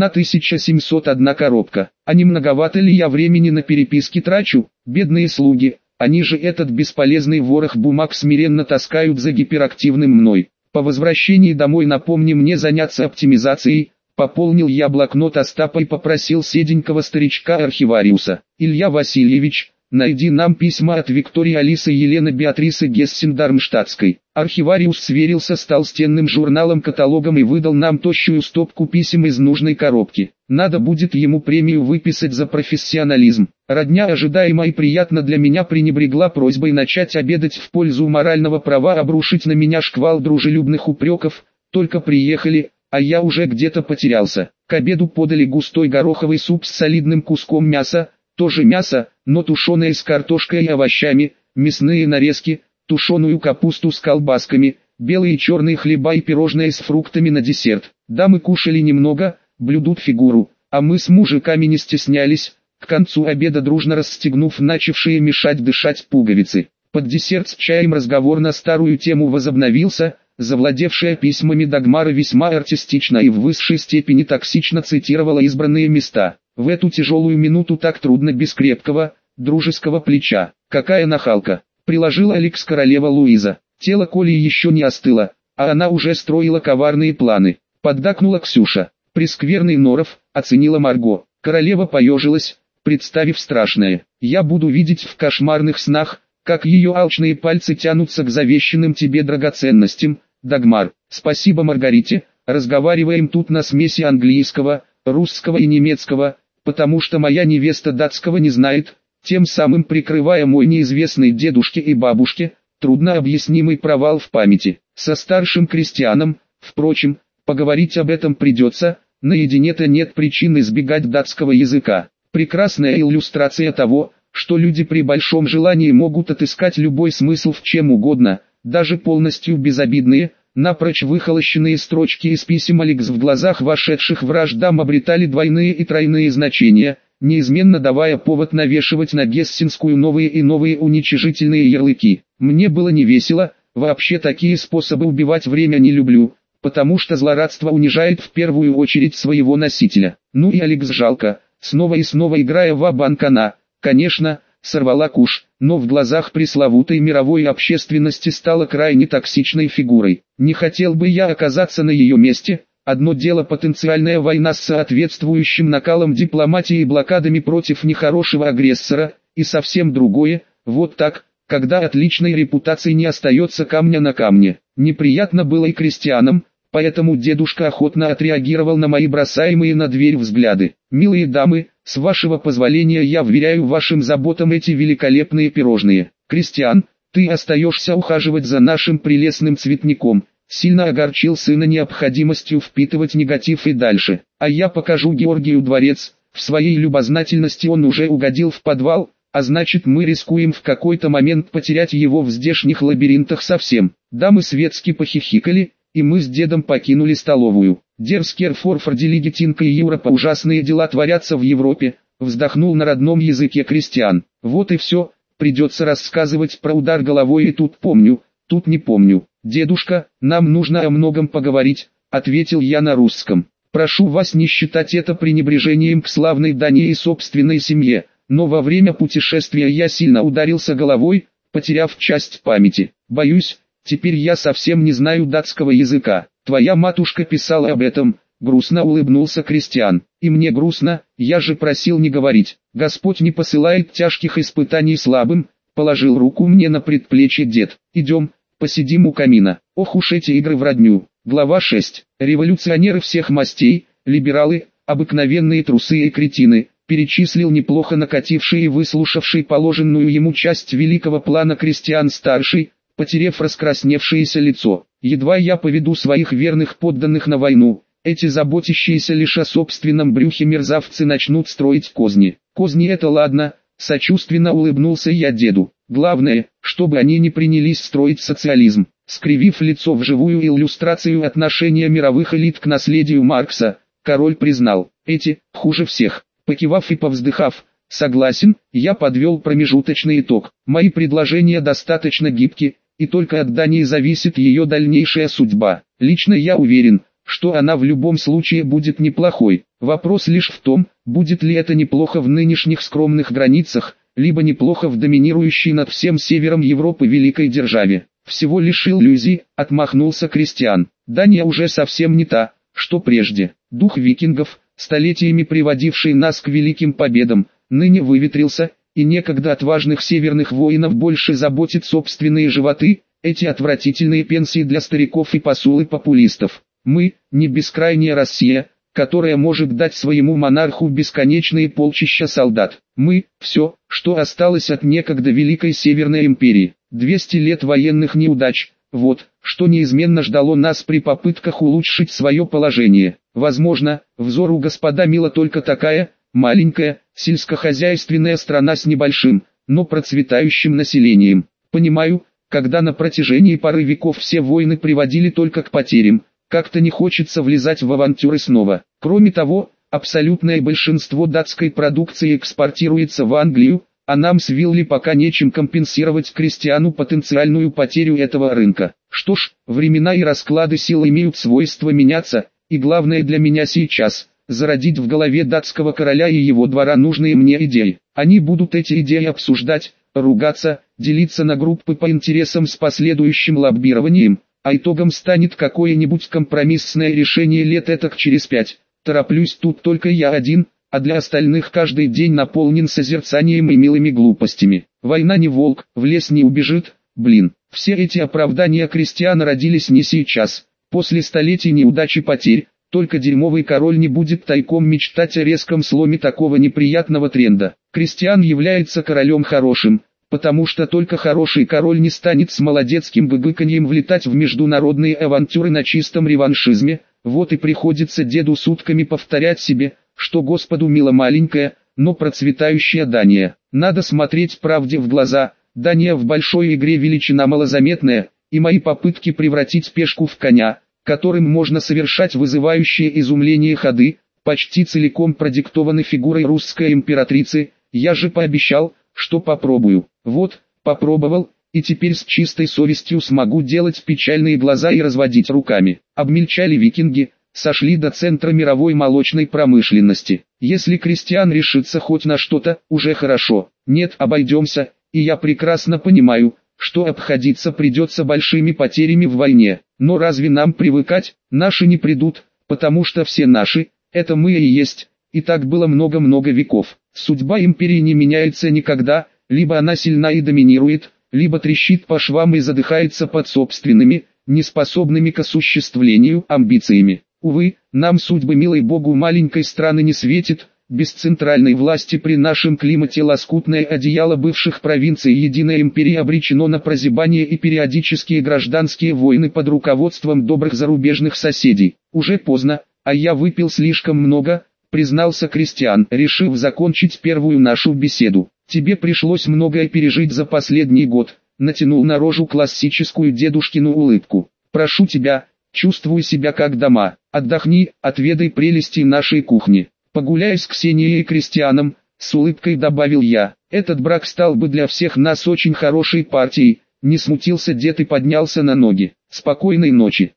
1701 коробка. А не многовато ли я времени на переписки трачу? Бедные слуги, они же этот бесполезный ворох бумаг смиренно таскают за гиперактивным мной. По возвращении домой напомни мне заняться оптимизацией». Пополнил я блокнот Остапа и попросил седенького старичка-архивариуса: «Илья Васильевич, найди нам письма от Виктории Алисы Елены Беатрисы Гессен-Дармштадтской». Архивариус сверился с толстенным журналом-каталогом и выдал нам тощую стопку писем из нужной коробки. Надо будет ему премию выписать за профессионализм. Родня ожидаемо и приятно для меня пренебрегла просьбой начать обедать в пользу морального права обрушить на меня шквал дружелюбных упреков. Только приехали, а я уже где-то потерялся. К обеду подали густой гороховый суп с солидным куском мяса, тоже мясо, но тушеное с картошкой и овощами, мясные нарезки, тушеную капусту с колбасками, белые и черные хлеба и пирожное с фруктами на десерт. Дамы кушали немного, блюдут фигуру, а мы с мужиками не стеснялись, к концу обеда дружно расстегнув начавшие мешать дышать пуговицы. Под десерт с чаем разговор на старую тему возобновился. Завладевшая письмами Дагмара весьма артистично и в высшей степени токсично цитировала избранные места. В эту тяжелую минуту так трудно без крепкого, дружеского плеча. «Какая нахалка!» — приложила Алекс королева Луиза. Тело Коли еще не остыло, а она уже строила коварные планы. Поддакнула Ксюша. «Прескверный норов», — оценила Марго. Королева поежилась, представив страшное. «Я буду видеть в кошмарных снах, как ее алчные пальцы тянутся к завещанным тебе драгоценностям, Дагмар. Спасибо Маргарите, разговариваем тут на смеси английского, русского и немецкого», потому что моя невеста датского не знает, тем самым прикрывая мой неизвестный дедушке и бабушке, трудно объяснимый провал в памяти. Со старшим крестьяном, впрочем, поговорить об этом придется, наедине-то нет причин избегать датского языка. Прекрасная иллюстрация того, что люди при большом желании могут отыскать любой смысл в чем угодно, даже полностью безобидные, напрочь выхолощенные строчки из писем Алекс в глазах вошедших враждам обретали двойные и тройные значения, неизменно давая повод навешивать на Гессенскую новые и новые уничижительные ярлыки. Мне было невесело, вообще такие способы убивать время не люблю, потому что злорадство унижает в первую очередь своего носителя. Ну и Алекс жалко, снова и снова играя ва-банк она, конечно, сорвала куш, но в глазах пресловутой мировой общественности стала крайне токсичной фигурой. Не хотел бы я оказаться на ее месте. Одно дело потенциальная война с соответствующим накалом дипломатии и блокадами против нехорошего агрессора, и совсем другое, вот так, когда от личной репутации не остается камня на камне. Неприятно было и крестьянам, поэтому дедушка охотно отреагировал на мои бросаемые на дверь взгляды. «Милые дамы, с вашего позволения я вверяю вашим заботам эти великолепные пирожные. Кристиан, ты остаешься ухаживать за нашим прелестным цветником». Сильно огорчил сына необходимостью впитывать негатив и дальше. А я покажу Георгию дворец, в своей любознательности он уже угодил в подвал, а значит мы рискуем в какой-то момент потерять его в здешних лабиринтах совсем. Дамы светски похихикали, и мы с дедом покинули столовую. Дерскер Форфорди Лигетинка и Европа ужасные дела творятся в Европе, вздохнул на родном языке крестьян. Вот и все, придется рассказывать про удар головой и тут помню, тут не помню. «Дедушка, нам нужно о многом поговорить», — ответил я на русском. «Прошу вас не считать это пренебрежением к славной Дании и собственной семье, но во время путешествия я сильно ударился головой, потеряв часть памяти. Боюсь, теперь я совсем не знаю датского языка. Твоя матушка писала об этом», — грустно улыбнулся крестьян. «И мне грустно, я же просил не говорить. Господь не посылает тяжких испытаний слабым», — положил руку мне на предплечье дед. «Идем. Посидим у камина». Ох уж эти игры в родню. Глава 6. Революционеры всех мастей, либералы, обыкновенные трусы и кретины, перечислил неплохо накативший и выслушавший положенную ему часть великого плана крестьян-старший, потеряв раскрасневшееся лицо. «Едва я поведу своих верных подданных на войну, эти заботящиеся лишь о собственном брюхе мерзавцы начнут строить козни». «Козни это ладно», — сочувственно улыбнулся я деду. «Главное, чтобы они не принялись строить социализм». Скривив лицо в живую иллюстрацию отношения мировых элит к наследию Маркса, король признал, эти, хуже всех. Покивав и повздыхав, согласен, я подвел промежуточный итог. Мои предложения достаточно гибки, и только от Дании зависит ее дальнейшая судьба. Лично я уверен, что она в любом случае будет неплохой. Вопрос лишь в том, будет ли это неплохо в нынешних скромных границах, либо неплохо в доминирующей над всем севером Европы великой державе. Всего лишь иллюзий, отмахнулся крестьян. Дания уже совсем не та, что прежде. Дух викингов, столетиями приводивший нас к великим победам, ныне выветрился, и некогда отважных северных воинов больше заботит собственные животы, эти отвратительные пенсии для стариков и посулы популистов. Мы, не бескрайняя Россия, которая может дать своему монарху бесконечные полчища солдат. Мы – все, что осталось от некогда Великой Северной империи. 200 лет военных неудач – вот, что неизменно ждало нас при попытках улучшить свое положение. Возможно, взору господа мила только такая, маленькая, сельскохозяйственная страна с небольшим, но процветающим населением. Понимаю, когда на протяжении пары веков все войны приводили только к потерям, как-то не хочется влезать в авантюры снова. Кроме того, абсолютное большинство датской продукции экспортируется в Англию, а нам с Вилли пока нечем компенсировать крестьяну потенциальную потерю этого рынка. Что ж, времена и расклады сил имеют свойство меняться, и главное для меня сейчас – зародить в голове датского короля и его двора нужные мне идеи. Они будут эти идеи обсуждать, ругаться, делиться на группы по интересам с последующим лоббированием, а итогом станет какое-нибудь компромиссное решение лет этак через 5. Тороплюсь тут только я один, а для остальных каждый день наполнен созерцанием и милыми глупостями. Война не волк, в лес не убежит, блин. Все эти оправдания крестьян родились не сейчас, после столетий неудач и потерь, Только дерьмовый король не будет тайком мечтать о резком сломе такого неприятного тренда. Кристиан является королем хорошим, потому что только хороший король не станет с молодецким быбыканьем влетать в международные авантюры на чистом реваншизме. Вот и приходится деду сутками повторять себе, что Господу мило маленькая, но процветающая Дания. Надо смотреть правде в глаза. Дания в большой игре величина малозаметная, и мои попытки превратить пешку в коня, которым можно совершать вызывающие изумление ходы, почти целиком продиктованы фигурой русской императрицы. Я же пообещал, что попробую. Вот, попробовал, и теперь с чистой совестью смогу делать печальные глаза и разводить руками. Обмельчали викинги, сошли до центра мировой молочной промышленности. Если Кристиан решится хоть на что-то, уже хорошо. Нет, обойдемся, и я прекрасно понимаю, что обходиться придется большими потерями в войне. Но разве нам привыкать? Наши не придут, потому что все наши, это мы и есть. И так было много-много веков. Судьба империи не меняется никогда, либо она сильна и доминирует, либо трещит по швам и задыхается под собственными, неспособными к осуществлению амбициями. Увы, нам судьбы милой Богу маленькой страны не светит. Без центральной власти при нашем климате лоскутное одеяло бывших провинций единой империи обречено на прозябание и периодические гражданские войны под руководством добрых зарубежных соседей. Уже поздно, а я выпил слишком много, признался Кристиан, решив закончить первую нашу беседу. Тебе пришлось многое пережить за последний год, натянул на рожу классическую дедушкину улыбку. Прошу тебя, чувствуй себя как дома, отдохни, отведай прелести нашей кухни. Погуляй с Ксенией и Кристианом, с улыбкой добавил я. Этот брак стал бы для всех нас очень хорошей партией. Не смутился дед и поднялся на ноги. Спокойной ночи,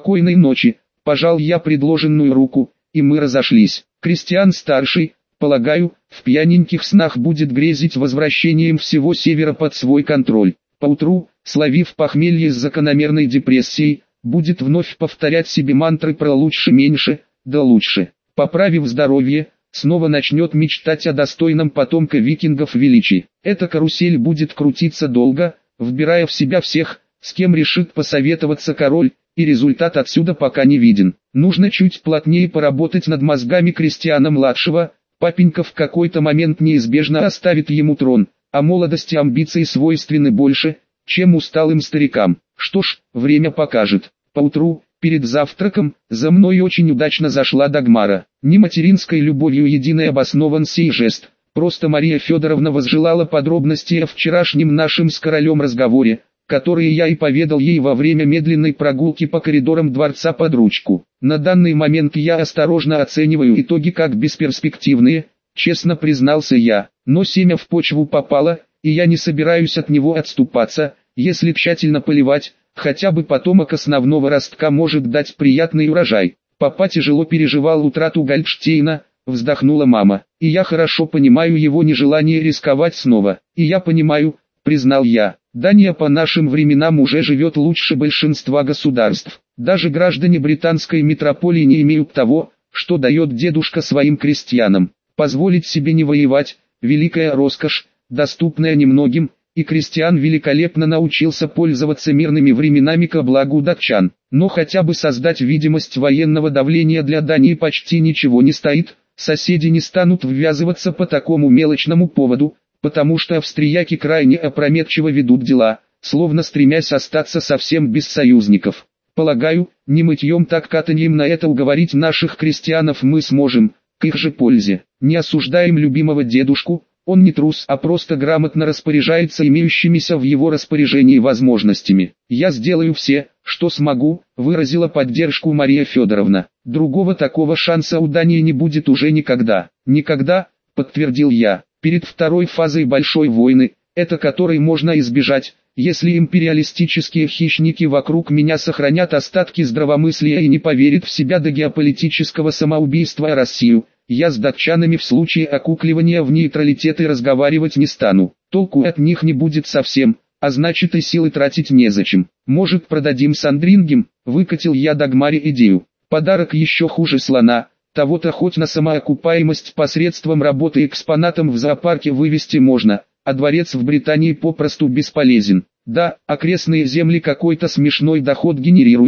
пожал я предложенную руку, и мы разошлись. Кристиан-старший, полагаю, в пьяненьких снах будет грезить возвращением всего севера под свой контроль. Поутру, словив похмелье с закономерной депрессией, будет вновь повторять себе мантры про лучше-меньше, да лучше. Поправив здоровье, снова начнет мечтать о достойном потомка викингов величии. Эта карусель будет крутиться долго, вбирая в себя всех, с кем решит посоветоваться король, и результат отсюда пока не виден. Нужно чуть плотнее поработать над мозгами Кристиана-младшего, папенька в какой-то момент неизбежно оставит ему трон, а молодости амбиций свойственны больше, чем усталым старикам. Что ж, время покажет. Поутру, перед завтраком, за мной очень удачно зашла Дагмара. Не материнской любовью единый обоснован сей жест, просто Мария Федоровна возжелала подробностей о вчерашнем нашем с королем разговоре, которые я и поведал ей во время медленной прогулки по коридорам дворца под ручку. На данный момент я осторожно оцениваю итоги как бесперспективные, честно признался я, но семя в почву попало, и я не собираюсь от него отступаться. Если тщательно поливать, хотя бы потомок основного ростка может дать приятный урожай. Папа тяжело переживал утрату Гольдштейна, вздохнула мама. И я хорошо понимаю его нежелание рисковать снова. И я понимаю, признал я. Дания по нашим временам уже живет лучше большинства государств. Даже граждане британской метрополии не имеют того, что дает дедушка своим крестьянам. Позволить себе не воевать – великая роскошь, доступная немногим, и Кристиан великолепно научился пользоваться мирными временами ко благу датчан. Но хотя бы создать видимость военного давления для Дании почти ничего не стоит, соседи не станут ввязываться по такому мелочному поводу, потому что австрияки крайне опрометчиво ведут дела, словно стремясь остаться совсем без союзников. Полагаю, не мытьем так катаньем на это уговорить наших крестьянов мы сможем, к их же пользе. Не осуждаем любимого дедушку, он не трус, а просто грамотно распоряжается имеющимися в его распоряжении возможностями. Я сделаю все, что смогу, выразила поддержку Мария Федоровна. Другого такого шанса у Дании не будет уже никогда. Никогда, подтвердил я. Перед второй фазой большой войны, это которой можно избежать, если империалистические хищники вокруг меня сохранят остатки здравомыслия и не поверят в себя до геополитического самоубийства Россию, я с датчанами в случае окукливания в нейтралитеты разговаривать не стану. Толку от них не будет совсем, а значит и силы тратить незачем. Может, продадим Сандрингем, выкатил я Дагмаре идею. Подарок еще хуже слона. Того-то хоть на самоокупаемость посредством работы экспонатом в зоопарке вывести можно, а дворец в Британии попросту бесполезен. Да, окрестные земли какой-то смешной доход генерируют,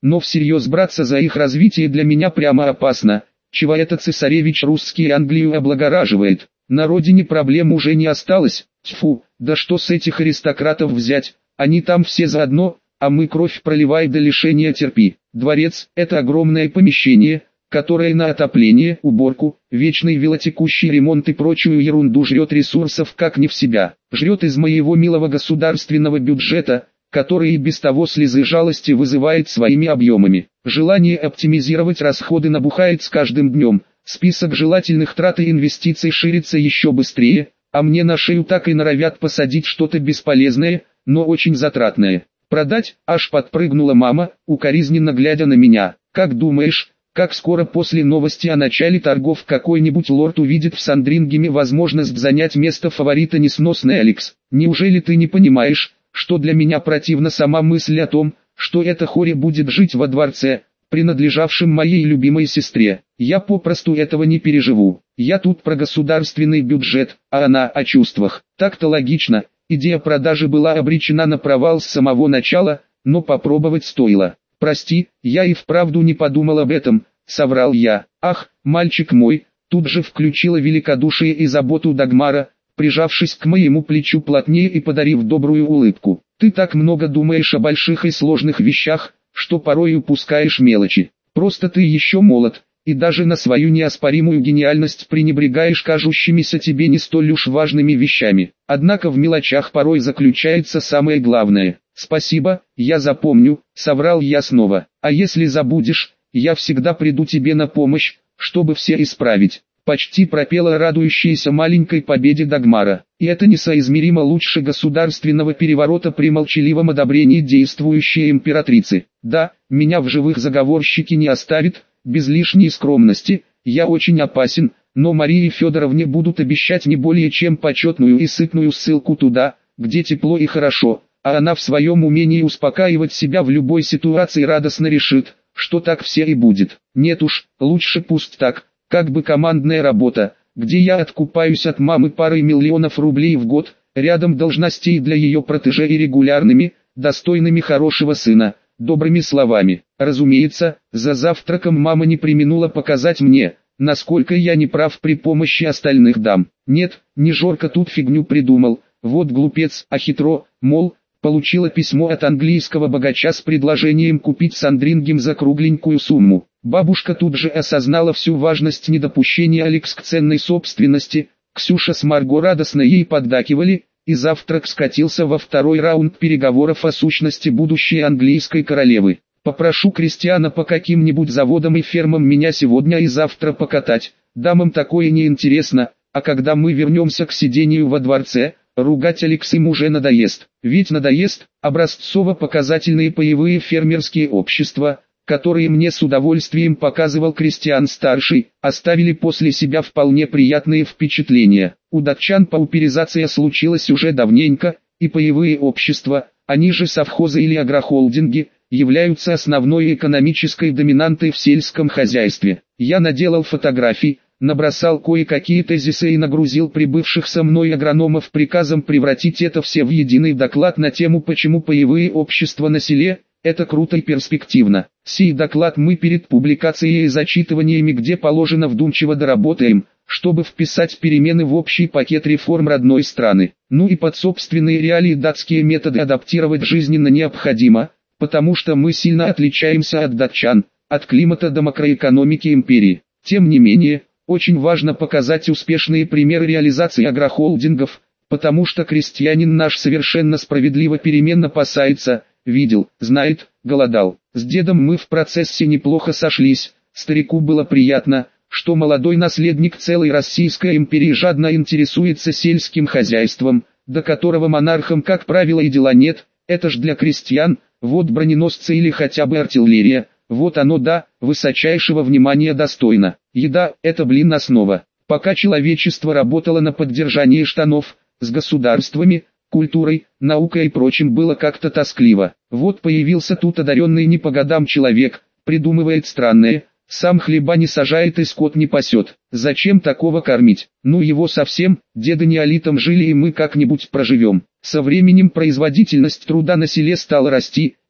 но всерьез браться за их развитие для меня прямо опасно. Чего этот цесаревич русский Англию облагораживает? На родине проблем уже не осталось. Тьфу, да что с этих аристократов взять? Они там все заодно, а мы кровь проливай до лишения терпи. Дворец – это огромное помещение, которое на отопление, уборку, вечный велотекущий ремонт и прочую ерунду жрет ресурсов как не в себя. Жрет из моего милого государственного бюджета, который и без того слезы жалости вызывает своими объемами. Желание оптимизировать расходы набухает с каждым днем. Список желательных трат и инвестиций ширится еще быстрее, а мне на шею так и норовят посадить что-то бесполезное, но очень затратное. Продать, аж подпрыгнула мама, укоризненно глядя на меня. Как думаешь, как скоро после новости о начале торгов какой-нибудь лорд увидит в Сандрингеме возможность занять место фаворита несносный Алекс? Неужели ты не понимаешь, что для меня противна сама мысль о том, что эта Хори будет жить во дворце, принадлежавшем моей любимой сестре? Я попросту этого не переживу. Я тут про государственный бюджет, а она о чувствах. Так-то логично, идея продажи была обречена на провал с самого начала, но попробовать стоило. «Прости, я и вправду не подумал об этом», — соврал я. «Ах, мальчик мой», тут же включила великодушие и заботу Дагмара, прижавшись к моему плечу плотнее и подарив добрую улыбку. «Ты так много думаешь о больших и сложных вещах, что порой упускаешь мелочи. Просто ты еще молод, и даже на свою неоспоримую гениальность пренебрегаешь кажущимися тебе не столь уж важными вещами. Однако в мелочах порой заключается самое главное». «Спасибо, я запомню», — соврал я снова. «А если забудешь, я всегда приду тебе на помощь, чтобы все исправить». Почти пропела радующаяся маленькой победе Дагмара. И это несоизмеримо лучше государственного переворота при молчаливом одобрении действующей императрицы. Да, меня в живых заговорщики не оставят, без лишней скромности, я очень опасен, но Марии Федоровне будут обещать не более чем почетную и сытную ссылку туда, где тепло и хорошо, а она в своем умении успокаивать себя в любой ситуации радостно решит, что так все и будет. Нет уж, лучше пусть так. Как бы командная работа, где я откупаюсь от мамы парой миллионов рублей в год, рядом должностей для ее протеже и регулярными, достойными хорошего сына, добрыми словами. Разумеется, за завтраком мама не преминула показать мне, насколько я не прав при помощи остальных дам. Нет, не Жорка тут фигню придумал, вот глупец, а хитро, мол, получила письмо от английского богача с предложением купить Сандрингем за кругленькую сумму. Бабушка тут же осознала всю важность недопущения Алекс к ценной собственности, Ксюша с Марго радостно ей поддакивали, и завтрак скатился во второй раунд переговоров о сущности будущей английской королевы. «Попрошу Кристиана по каким-нибудь заводам и фермам меня сегодня и завтра покатать, дамам такое не интересно, а когда мы вернемся к сидению во дворце, ругать Алекс им уже надоест. Ведь надоест, образцово-показательные паевые фермерские общества, которые мне с удовольствием показывал Кристиан-старший, оставили после себя вполне приятные впечатления. У датчан пауперизация случилась уже давненько, и паевые общества, они же совхозы или агрохолдинги, являются основной экономической доминантой в сельском хозяйстве. Я наделал фотографий, набросал кое-какие тезисы и нагрузил прибывших со мной агрономов приказом превратить это все в единый доклад на тему «Почему паевые общества на селе?» Это круто и перспективно. Сей доклад мы перед публикацией и зачитываниями где положено вдумчиво доработаем, чтобы вписать перемены в общий пакет реформ родной страны. Ну и под собственные реалии датские методы адаптировать жизненно необходимо, потому что мы сильно отличаемся от датчан, от климата до макроэкономики империи. Тем не менее, очень важно показать успешные примеры реализации агрохолдингов, потому что крестьянин наш совершенно справедливо перемен опасается, видел, знает, голодал. С дедом мы в процессе неплохо сошлись, старику было приятно, что молодой наследник целой Российской империи жадно интересуется сельским хозяйством, до которого монархам как правило и дела нет, это ж для крестьян, вот броненосцы или хотя бы артиллерия, вот оно да, высочайшего внимания достойно. Еда – это основа. Пока человечество работало на поддержание штанов, с государствами, культурой, наукой и прочим было как-то тоскливо. Вот появился тут одаренный не по годам человек, придумывает странное, сам хлеба не сажает и скот не пасет. Зачем такого кормить? Ну его совсем, деды неолитом жили и мы как-нибудь проживем. Со временем производительность труда на селе стала расти,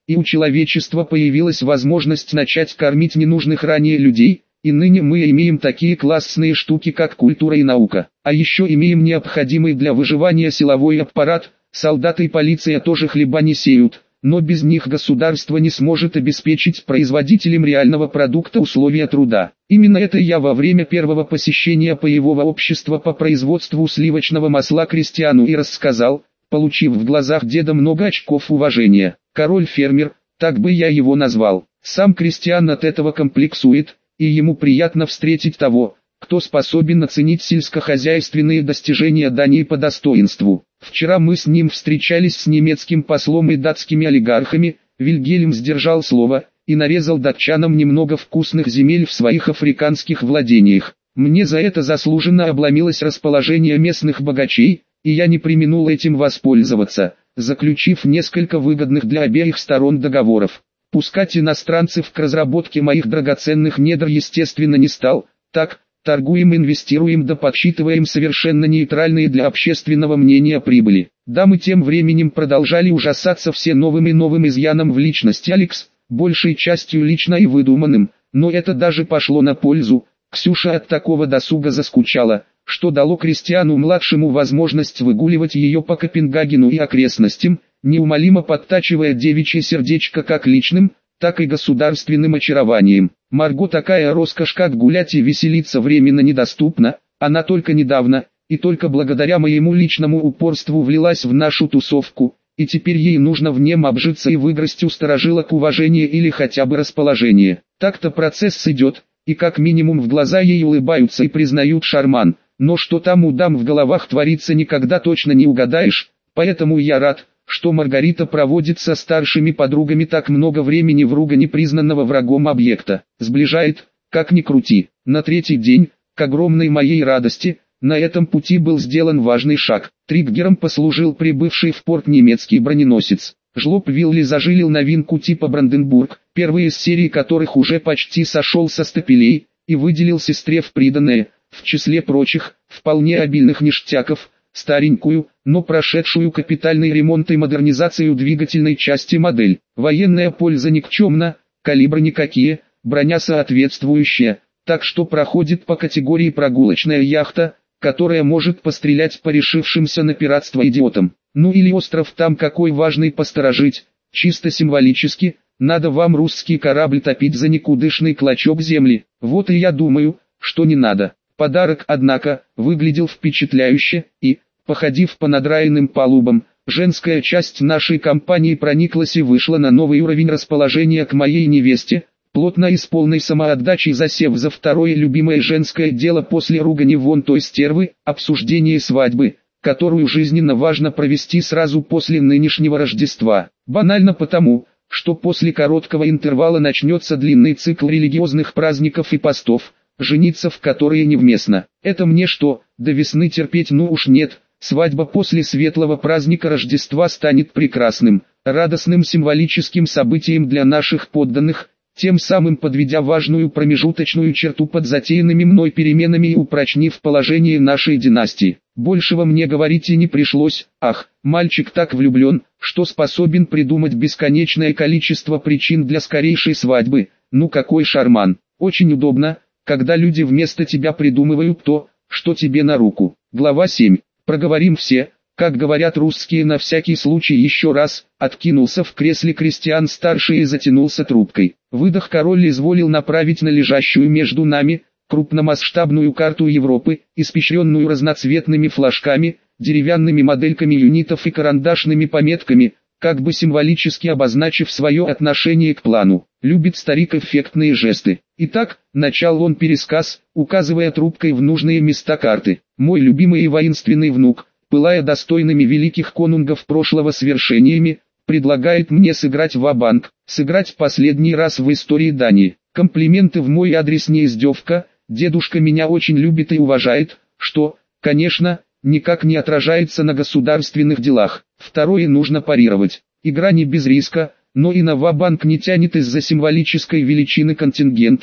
и у человечества появилась возможность начать кормить ненужных ранее людей, и ныне мы имеем такие классные штуки, как культура и наука. А еще имеем необходимый для выживания силовой аппарат, солдаты и полиция тоже хлеба не сеют, но без них государство не сможет обеспечить производителям реального продукта условия труда. Именно это я во время первого посещения Паевого общества по производству сливочного масла Кристиану и рассказал, получив в глазах деда много очков уважения. Король-фермер, так бы я его назвал. Сам Кристиан от этого комплексует, и ему приятно встретить того, кто способен оценить сельскохозяйственные достижения Дании по достоинству. Вчера мы с ним встречались с немецким послом и датскими олигархами, Вильгельм сдержал слово и нарезал датчанам немного вкусных земель в своих африканских владениях. Мне за это заслуженно обломилось расположение местных богачей, и я не преминул этим воспользоваться, заключив несколько выгодных для обеих сторон договоров. Пускать иностранцев к разработке моих драгоценных недр естественно не стал, так, торгуем, инвестируем да подсчитываем совершенно нейтральные для общественного мнения прибыли. Дамы тем временем продолжали ужасаться все новым и новым изъянам в личности Алекс, большей частью лично и выдуманным, но это даже пошло на пользу. Ксюша от такого досуга заскучала, что дало Кристиану-младшему возможность выгуливать ее по Копенгагену и окрестностям, неумолимо подтачивая девичье сердечко как личным, так и государственным очарованием. Марго такая роскошь, как гулять и веселиться, временно недоступна, она только недавно, и только благодаря моему личному упорству влилась в нашу тусовку, и теперь ей нужно в нем обжиться и выгрызть у старожилок уважение или хотя бы расположение. Так-то процесс идет, и как минимум в глаза ей улыбаются и признают шарман, но что там у дам в головах творится, никогда точно не угадаешь, поэтому я рад, что Маргарита проводит со старшими подругами так много времени в ругани признанного врагом объекта. Сближает, как ни крути. На третий день, к огромной моей радости, на этом пути был сделан важный шаг. Триггером послужил прибывший в порт немецкий броненосец. Жлоб Вилли зажилил новинку типа Бранденбург, первый из серии которых уже почти сошел со стапелей, и выделил сестре в приданое, в числе прочих, вполне обильных ништяков, старенькую, но прошедшую капитальный ремонт и модернизацию двигательной части модель. Военная польза никчемна, калибры никакие, броня соответствующая, так что проходит по категории прогулочная яхта, которая может пострелять по решившимся на пиратство идиотам. Ну или остров там какой важный посторожить, чисто символически, надо вам русский корабль топить за никудышный клочок земли. Вот и я думаю, что не надо. Подарок, однако, выглядел впечатляюще, и, походив по надраенным палубам, женская часть нашей компании прониклась и вышла на новый уровень расположения к моей невесте, плотно и с полной самоотдачей засев за второе любимое женское дело после ругани вон той стервы, обсуждение свадьбы, которую жизненно важно провести сразу после нынешнего Рождества. Банально потому, что после короткого интервала начнется длинный цикл религиозных праздников и постов, жениться в которые невместно. Это мне что, до весны терпеть? Ну уж нет, свадьба после светлого праздника Рождества станет прекрасным, радостным символическим событием для наших подданных, тем самым подведя важную промежуточную черту под затеянными мной переменами и упрочнив положение нашей династии. Большего мне говорить и не пришлось. Ах, мальчик так влюблен, что способен придумать бесконечное количество причин для скорейшей свадьбы. Ну какой шарман. Очень удобно, когда люди вместо тебя придумывают то, что тебе на руку. Глава 7. Проговорим все, как говорят русские, на всякий случай еще раз. Откинулся в кресле Кристиан-старший и затянулся трубкой. Выдох. Король изволил направить на лежащую между нами крупномасштабную карту Европы, испещренную разноцветными флажками, деревянными модельками юнитов и карандашными пометками, как бы символически обозначив свое отношение к плану. Любит старик эффектные жесты. Итак, начал он пересказ, указывая трубкой в нужные места карты. Мой любимый и воинственный внук, пылая достойными великих конунгов прошлого свершениями, предлагает мне сыграть ва-банк, сыграть последний раз в истории Дании. Комплименты в мой адрес не издевка, дедушка меня очень любит и уважает, что, конечно, никак не отражается на государственных делах. Второе нужно парировать. Игра не без риска, но и на ва-банк не тянет из-за символической величины контингентов,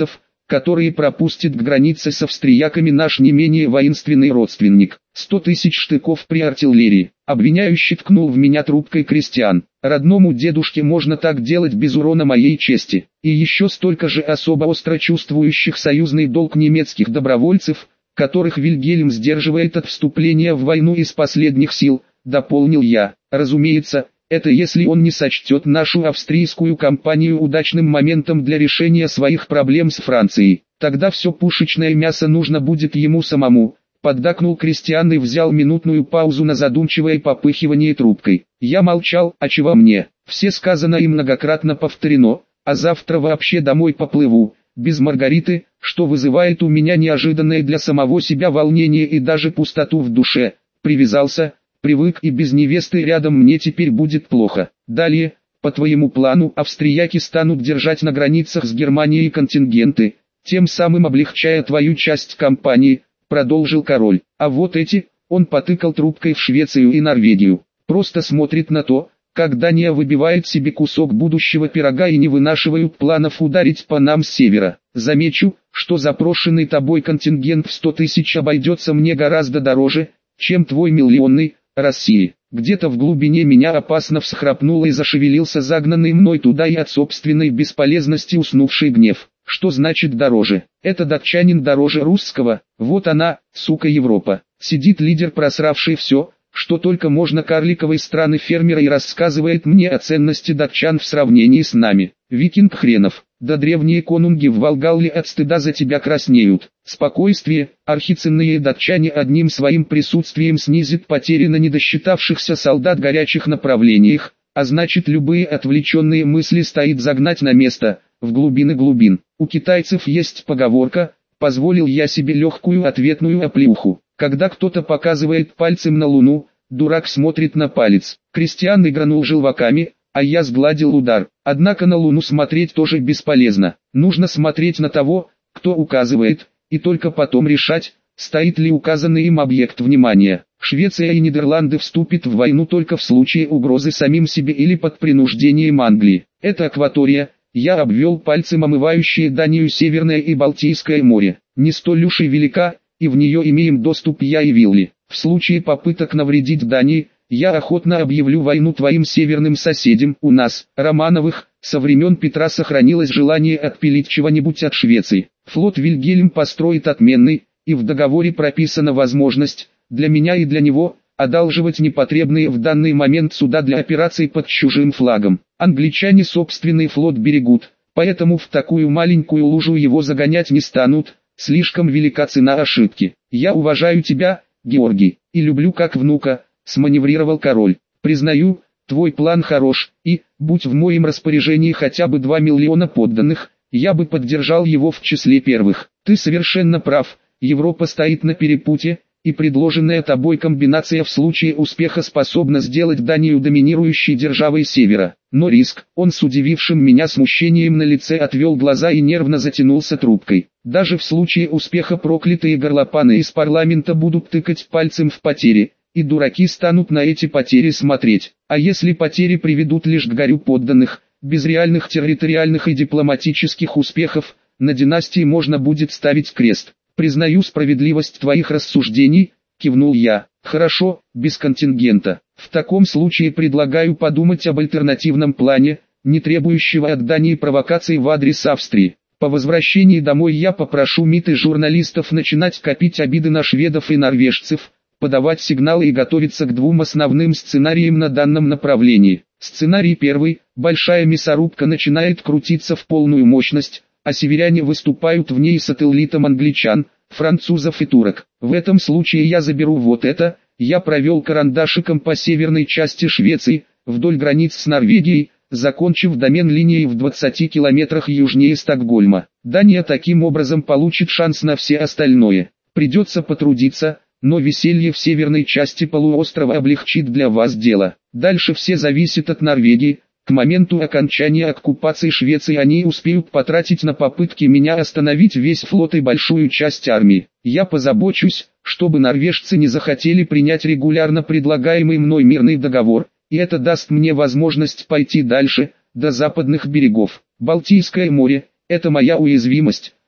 которые пропустит к границе с австрияками наш не менее воинственный родственник. 100 тысяч штыков при артиллерии. Обвиняющий ткнул в меня трубкой Кристиан. Родному дедушке можно так делать без урона моей чести. И еще столько же особо остро чувствующих союзный долг немецких добровольцев, которых Вильгельм сдерживает от вступления в войну из последних сил, дополнил я. Разумеется, это если он не сочтет нашу австрийскую кампанию удачным моментом для решения своих проблем с Францией. Тогда все пушечное мясо нужно будет ему самому. Поддакнул Кристиан и взял минутную паузу на задумчивое попыхивание трубкой. Я молчал, а чего мне? Все сказано и многократно повторено, а завтра вообще домой поплыву, без Маргариты, что вызывает у меня неожиданное для самого себя волнение и даже пустоту в душе. Привязался, привык, и без невесты рядом мне теперь будет плохо. Далее, по твоему плану, австрияки станут держать на границах с Германией контингенты, тем самым облегчая твою часть кампании, продолжил король. А вот эти, он потыкал трубкой в Швецию и Норвегию, просто смотрит на то, как Дания выбивает себе кусок будущего пирога и не вынашивают планов ударить по нам с севера. Замечу, что запрошенный тобой контингент в 100 тысяч обойдется мне гораздо дороже, чем твой миллионный, России. Где-то в глубине меня опасно всхрапнуло и зашевелился загнанный мной туда и от собственной бесполезности уснувший гнев. Что значит дороже? Это датчанин дороже русского, вот она, сука Европа. Сидит лидер, просравший все, что только можно карликовой страны фермера, и рассказывает мне о ценности датчан в сравнении с нами. Викинг хренов, да древние конунги в Волгалле от стыда за тебя краснеют. Спокойствие, архиценные датчане одним своим присутствием снизит потери на недосчитавшихся солдат в горячих направлениях, а значит любые отвлеченные мысли стоит загнать на место, в глубины глубин. У китайцев есть поговорка, позволил я себе легкую ответную оплеуху. Когда кто-то показывает пальцем на луну, дурак смотрит на палец. Кристиан игранул желваками, а я сгладил удар. Однако на луну смотреть тоже бесполезно. Нужно смотреть на того, кто указывает, и только потом решать, стоит ли указанный им объект внимания. Швеция и Нидерланды вступят в войну только в случае угрозы самим себе или под принуждением Англии. Это акватория. Я обвел пальцем омывающие Данию Северное и Балтийское море. Не столь уж и велика, и в нее имеем доступ я и Вилли. В случае попыток навредить Дании, я охотно объявлю войну твоим северным соседям. У нас, Романовых, со времен Петра сохранилось желание отпилить чего-нибудь от Швеции. Флот Вильгельм построит отменный, и в договоре прописана возможность, для меня и для него, одалживать непотребные в данный момент суда для операций под чужим флагом. Англичане собственный флот берегут, поэтому в такую маленькую лужу его загонять не станут, слишком велика цена ошибки. Я уважаю тебя, Георгий, и люблю как внука, сманеврировал король. Признаю, твой план хорош, и, будь в моем распоряжении хотя бы 2 миллиона подданных, я бы поддержал его в числе первых. Ты совершенно прав, Европа стоит на перепутье, и предложенная тобой комбинация в случае успеха способна сделать Данию доминирующей державой Севера. Но риск, он с удивившим меня смущением на лице отвел глаза и нервно затянулся трубкой. Даже в случае успеха проклятые горлопаны из парламента будут тыкать пальцем в потери, и дураки станут на эти потери смотреть. А если потери приведут лишь к горю подданных, без реальных территориальных и дипломатических успехов, на династии можно будет ставить крест. «Признаю справедливость твоих рассуждений», — кивнул я. «Хорошо, без контингента. В таком случае предлагаю подумать об альтернативном плане, не требующего от Дании провокаций в адрес Австрии. По возвращении домой я попрошу МИД и журналистов начинать копить обиды на шведов и норвежцев, подавать сигналы и готовиться к 2 основным сценариям на данном направлении. Сценарий первый, большая мясорубка начинает крутиться в полную мощность, а северяне выступают в ней сателлитом англичан, французов и турок. В этом случае я заберу вот это. Я провел карандашиком по северной части Швеции, вдоль границ с Норвегией, закончив домен линией в 20 километрах южнее Стокгольма. Дания таким образом получит шанс на все остальное. Придется потрудиться, но веселье в северной части полуострова облегчит для вас дело. Дальше все зависит от Норвегии. К моменту окончания оккупации Швеции они успеют потратить на попытки меня остановить весь флот и большую часть армии. Я позабочусь, чтобы норвежцы не захотели принять регулярно предлагаемый мной мирный договор, и это даст мне возможность пойти дальше, до западных берегов. Балтийское море – это моя уязвимость,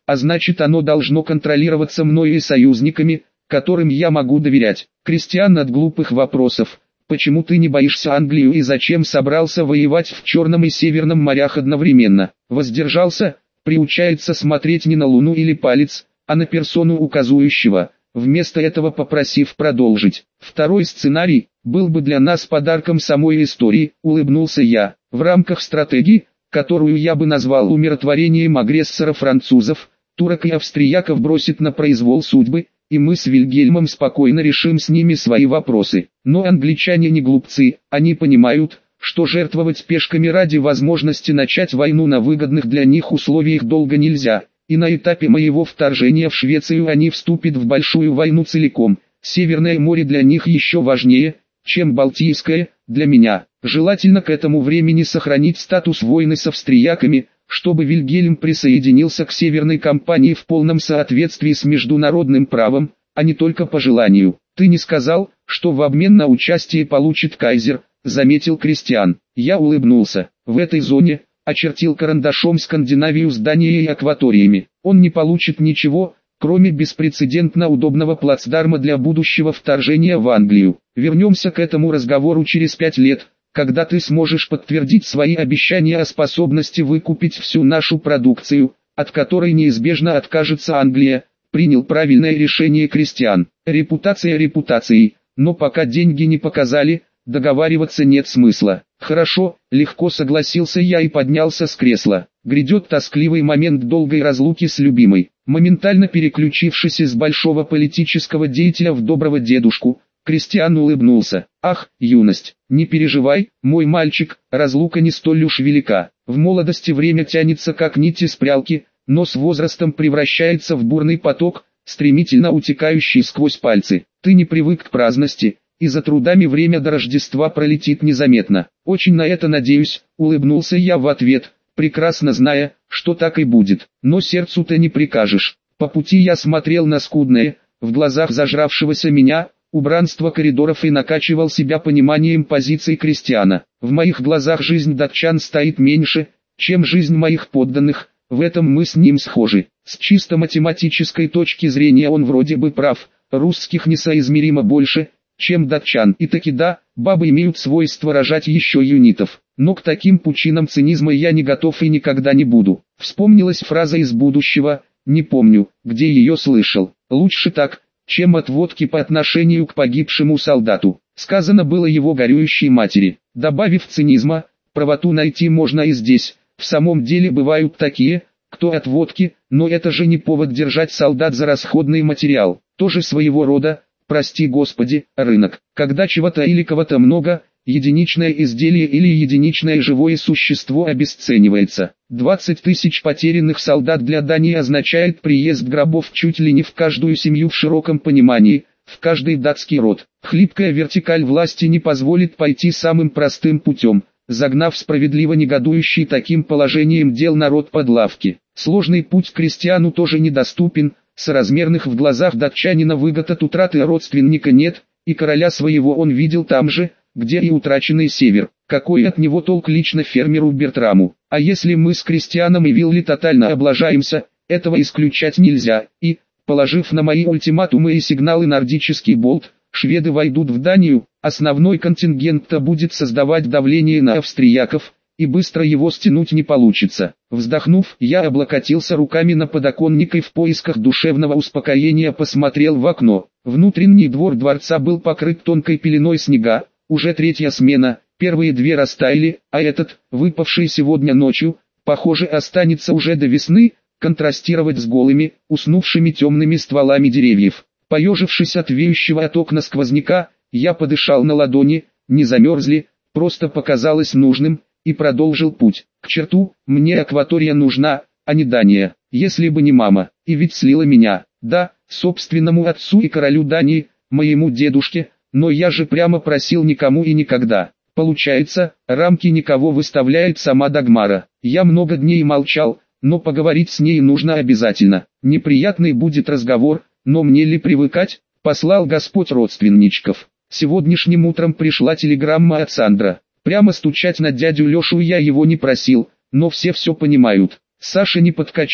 а значит оно должно контролироваться мною и союзниками, которым я могу доверять. Кристиан от глупых вопросов. Почему ты не боишься Англию и зачем собрался воевать в Черном и Северном морях одновременно? Воздержался, приучается смотреть не на Луну или палец, а на персону указующего, вместо этого попросив продолжить. Второй сценарий был бы для нас подарком самой истории, улыбнулся я. В рамках стратегии, которую я бы назвал умиротворением агрессора французов, турок и австрияков бросит на произвол судьбы, и мы с Вильгельмом спокойно решим с ними свои вопросы. Но англичане не глупцы, они понимают, что жертвовать пешками ради возможности начать войну на выгодных для них условиях долго нельзя, и на этапе моего вторжения в Швецию они вступят в большую войну целиком. Северное море для них еще важнее, чем Балтийское, для меня. Желательно к этому времени сохранить статус войны с австрияками, чтобы Вильгельм присоединился к Северной кампании в полном соответствии с международным правом, а не только по желанию. Ты не сказал, что в обмен на участие получит кайзер, заметил Кристиан. Я улыбнулся. В этой зоне, очертил карандашом Скандинавию здания и акваториями, он не получит ничего, кроме беспрецедентно удобного плацдарма для будущего вторжения в Англию. Вернемся к этому разговору через 5 лет, когда ты сможешь подтвердить свои обещания о способности выкупить всю нашу продукцию, от которой неизбежно откажется Англия. Принял правильное решение Кристиан. Репутация репутацией, но пока деньги не показали, договариваться нет смысла. Хорошо, легко согласился я и поднялся с кресла. Грядет тоскливый момент долгой разлуки с любимой. Моментально переключившись из большого политического деятеля в доброго дедушку, Кристиан улыбнулся. Ах, юность, не переживай, мой мальчик, разлука не столь уж велика. В молодости время тянется как нить из прялки, но с возрастом превращается в бурный поток, стремительно утекающий сквозь пальцы. Ты не привык к праздности, и за трудами время до Рождества пролетит незаметно. Очень на это надеюсь, улыбнулся я в ответ, прекрасно зная, что так и будет. Но сердцу-то не прикажешь. По пути я смотрел на скудное, в глазах зажравшегося меня, убранство коридоров и накачивал себя пониманием позиций Кристиана. В моих глазах жизнь датчан стоит меньше, чем жизнь моих подданных, в этом мы с ним схожи. С чисто математической точки зрения он вроде бы прав, русских несоизмеримо больше, чем датчан. И таки да, бабы имеют свойство рожать еще юнитов. Но к таким пучинам цинизма я не готов и никогда не буду. Вспомнилась фраза из будущего, не помню, где ее слышал. Лучше так, чем отводки по отношению к погибшему солдату. Сказано было его горюющей матери. Добавив цинизма, правоту найти можно и здесь. В самом деле бывают такие, кто отводки, но это же не повод держать солдат за расходный материал. Тоже своего рода, прости господи, рынок. Когда чего-то или кого-то много, единичное изделие или единичное живое существо обесценивается. 20 тысяч потерянных солдат для Дании означает приезд гробов чуть ли не в каждую семью в широком понимании, в каждый датский род. Хлипкая вертикаль власти не позволит пойти самым простым путем, загнав справедливо негодующий таким положением дел народ под лавки. Сложный путь крестьяну тоже недоступен, соразмерных в глазах датчанина выгод от утраты родственника нет, и короля своего он видел там же, где и утраченный север. Какой от него толк лично фермеру Бертраму? А если мы с Кристианом и Вилли тотально облажаемся, этого исключать нельзя, и, положив на мои ультиматумы и сигналы нордический болт, шведы войдут в Данию, основной контингент-то будет создавать давление на австрияков, и быстро его стянуть не получится. Вздохнув, я облокотился руками на подоконник и в поисках душевного успокоения посмотрел в окно. Внутренний двор дворца был покрыт тонкой пеленой снега, уже третья смена, первые две растаяли, а этот, выпавший сегодня ночью, похоже останется уже до весны, контрастировать с голыми, уснувшими темными стволами деревьев. Поежившись от веющего от окна сквозняка, я подышал на ладони, не замерзли, просто показалось нужным, и продолжил путь. К черту, мне акватория нужна, а не Дания. Если бы не мама, и ведь слила меня, да, собственному отцу и королю Дании, моему дедушке, но я же прямо просил никому и никогда. Получается, рамки никого выставляет сама Дагмара. Я много дней молчал, но поговорить с ней нужно обязательно. Неприятный будет разговор, но мне ли привыкать? Послал Господь родственничков. Сегодняшним утром пришла телеграмма от Сандра. Прямо стучать на дядю Лешу я его не просил, но все понимают. Саша не подкачал,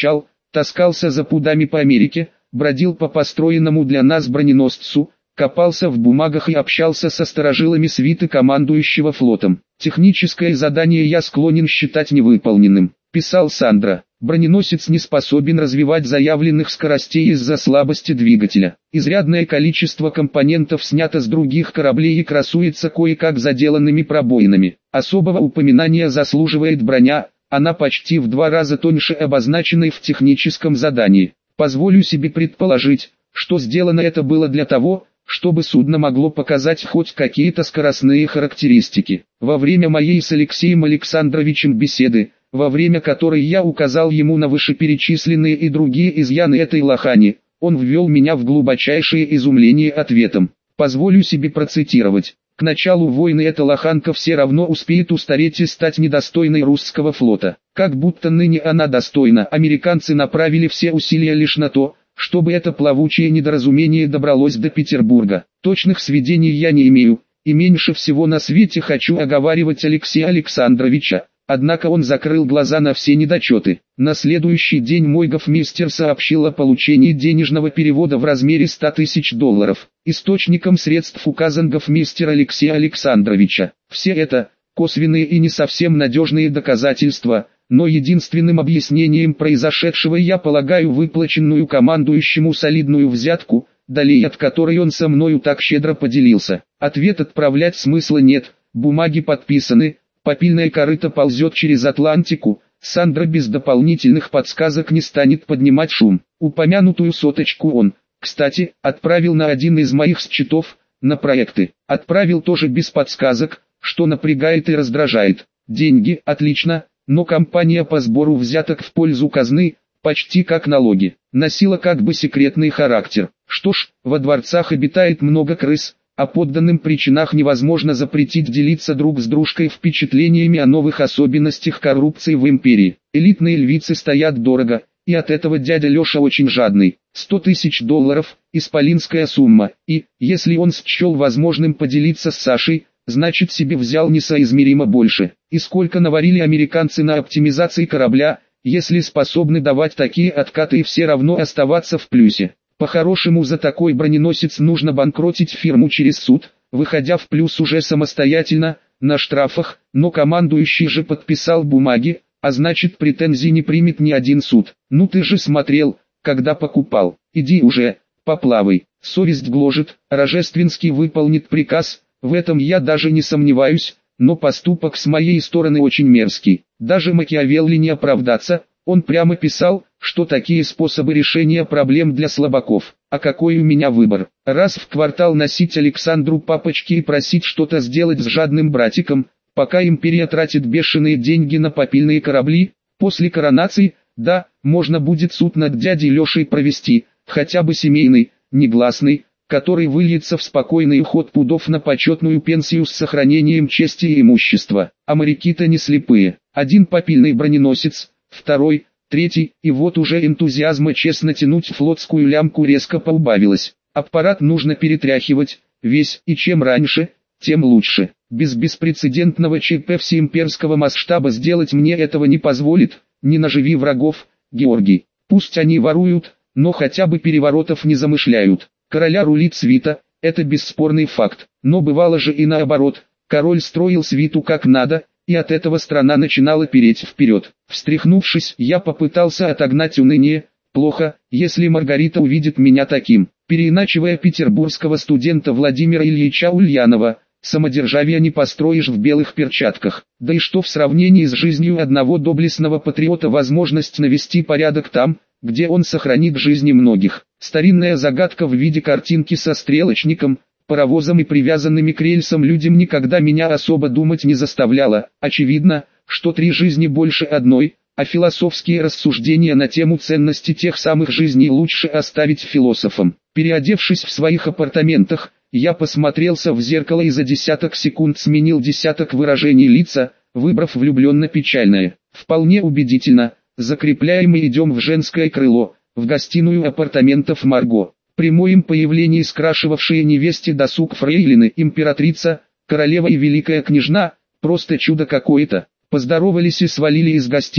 таскался за пудами по Америке, бродил по построенному для нас броненосцу, копался в бумагах и общался со старожилами свиты командующего флотом. Техническое задание я склонен считать невыполненным, писал Сандра. Броненосец не способен развивать заявленных скоростей из-за слабости двигателя. Изрядное количество компонентов снято с других кораблей и красуется кое-как заделанными пробоинами. Особого упоминания заслуживает броня, она почти в 2 раза тоньше обозначенной в техническом задании. Позволю себе предположить, что сделано это было для того, чтобы судно могло показать хоть какие-то скоростные характеристики. Во время моей с Алексеем Александровичем беседы, во время которой я указал ему на вышеперечисленные и другие изъяны этой лохани, он ввел меня в глубочайшее изумление ответом. Позволю себе процитировать. К началу войны эта лоханка все равно успеет устареть и стать недостойной русского флота. Как будто ныне она достойна. Американцы направили все усилия лишь на то, чтобы это плавучее недоразумение добралось до Петербурга. Точных сведений я не имею, и меньше всего на свете хочу оговаривать Алексея Александровича. Однако он закрыл глаза на все недочеты. На следующий день мой гофмейстер сообщил о получении денежного перевода в размере $100 000. Источником средств указан гофмейстер Алексея Александровича. Все это косвенные и не совсем надежные доказательства, но единственным объяснением произошедшего я полагаю выплаченную командующему солидную взятку, долей от которой он со мною так щедро поделился. Ответ отправлять смысла нет, бумаги подписаны. Попильная корыта ползет через Атлантику, Сандра без дополнительных подсказок не станет поднимать шум. Упомянутую соточку он, кстати, отправил на один из моих счетов, на проекты. Отправил тоже без подсказок, что напрягает и раздражает. Деньги, отлично, но кампания по сбору взяток в пользу казны, почти как налоги, носила как бы секретный характер. Что ж, во дворцах обитает много крыс. О подданным причинах невозможно запретить делиться друг с дружкой впечатлениями о новых особенностях коррупции в империи. Элитные львицы стоят дорого, и от этого дядя Леша очень жадный. $100 000 – исполинская сумма, и, если он счел возможным поделиться с Сашей, значит себе взял несоизмеримо больше. И сколько наварили американцы на оптимизации корабля, если способны давать такие откаты и все равно оставаться в плюсе. По-хорошему за такой броненосец нужно банкротить фирму через суд, выходя в плюс уже самостоятельно, на штрафах, но командующий же подписал бумаги, а значит претензий не примет ни один суд. Ну ты же смотрел, когда покупал, иди уже, поплавай, совесть гложет, Рожественский выполнит приказ, в этом я даже не сомневаюсь, но поступок с моей стороны очень мерзкий. Даже Макиавелли не оправдаться, он прямо писал, что такие способы решения проблем для слабаков. А какой у меня выбор? Раз в квартал носить Александру папочки и просить что-то сделать с жадным братиком, пока империя тратит бешеные деньги на попильные корабли, после коронации, да, можно будет суд над дядей Лешей провести, хотя бы семейный, негласный, который выльется в спокойный уход пудов на почетную пенсию с сохранением чести и имущества. А моряки-то не слепые. Один попильный броненосец, второй, третий, и вот уже энтузиазма честно тянуть флотскую лямку резко поубавилось. Аппарат нужно перетряхивать, весь, и чем раньше, тем лучше. Без беспрецедентного ЧП всеимперского масштаба сделать мне этого не позволит, не наживи врагов, Георгий. Пусть они воруют, но хотя бы переворотов не замышляют. Короля рулит свита, это бесспорный факт, но бывало же и наоборот, король строил свиту как надо, и от этого страна начинала переть вперед. Встряхнувшись, я попытался отогнать уныние. Плохо, если Маргарита увидит меня таким. Переиначивая петербургского студента Владимира Ильича Ульянова, самодержавия не построишь в белых перчатках. Да и что в сравнении с жизнью одного доблестного патриота возможность навести порядок там, где он сохранит жизни многих. Старинная загадка в виде картинки со стрелочником, паровозом и привязанными к рельсам людям никогда меня особо думать не заставляла. Очевидно, что 3 жизни больше одной, а философские рассуждения на тему ценности тех самых жизней лучше оставить философам. Переодевшись в своих апартаментах, я посмотрелся в зеркало и за десяток секунд сменил десяток выражений лица, выбрав влюбленно-печальное. Вполне убедительно, закрепляя мы идем в женское крыло, в гостиную апартаментов Марго. При моем появлении скрашивавшие невесте досуг фрейлины, императрица, королева и великая княжна, просто чудо какое-то, поздоровались и свалили из гостиной,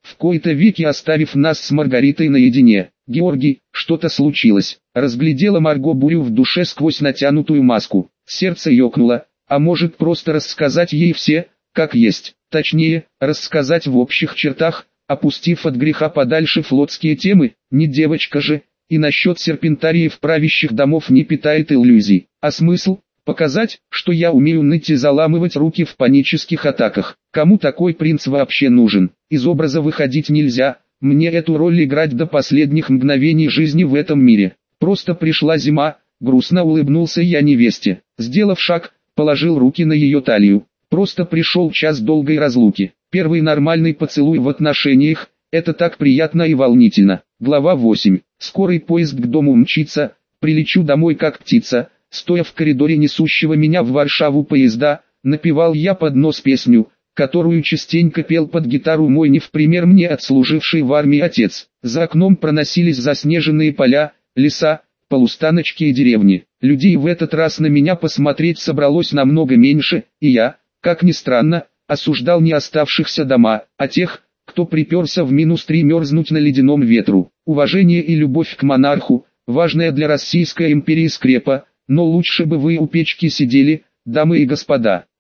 в кои-то веки оставив нас с Маргаритой наедине. «Георгий, что-то случилось», — разглядела Марго бурю в душе сквозь натянутую маску. Сердце ёкнуло, а может просто рассказать ей все, как есть, точнее, рассказать в общих чертах, опустив от греха подальше флотские темы, не девочка же, и насчет серпентариев правящих домов не питает иллюзий. А смысл? Показать, что я умею ныть и заламывать руки в панических атаках. Кому такой принц вообще нужен? Из образа выходить нельзя, мне эту роль играть до последних мгновений жизни в этом мире. Просто пришла зима, грустно улыбнулся я невесте. Сделав шаг, положил руки на ее талию. Просто пришел час долгой разлуки. Первый нормальный поцелуй в отношениях, это так приятно и волнительно. Глава 8. Скорый поезд к дому мчится, прилечу домой как птица. Стоя в коридоре несущего меня в Варшаву поезда, напевал я под нос песню, которую частенько пел под гитару мой не в пример мне отслуживший в армии отец. За окном проносились заснеженные поля, леса, полустаночки и деревни. Людей в этот раз на меня посмотреть собралось намного меньше, и я, как ни странно, осуждал не оставшихся дома, а тех, кто приперся в -3 мерзнуть на ледяном ветру. Уважение и любовь к монарху, важная для Российской империи скрепа, но лучше бы вы у печки сидели, дамы и господа.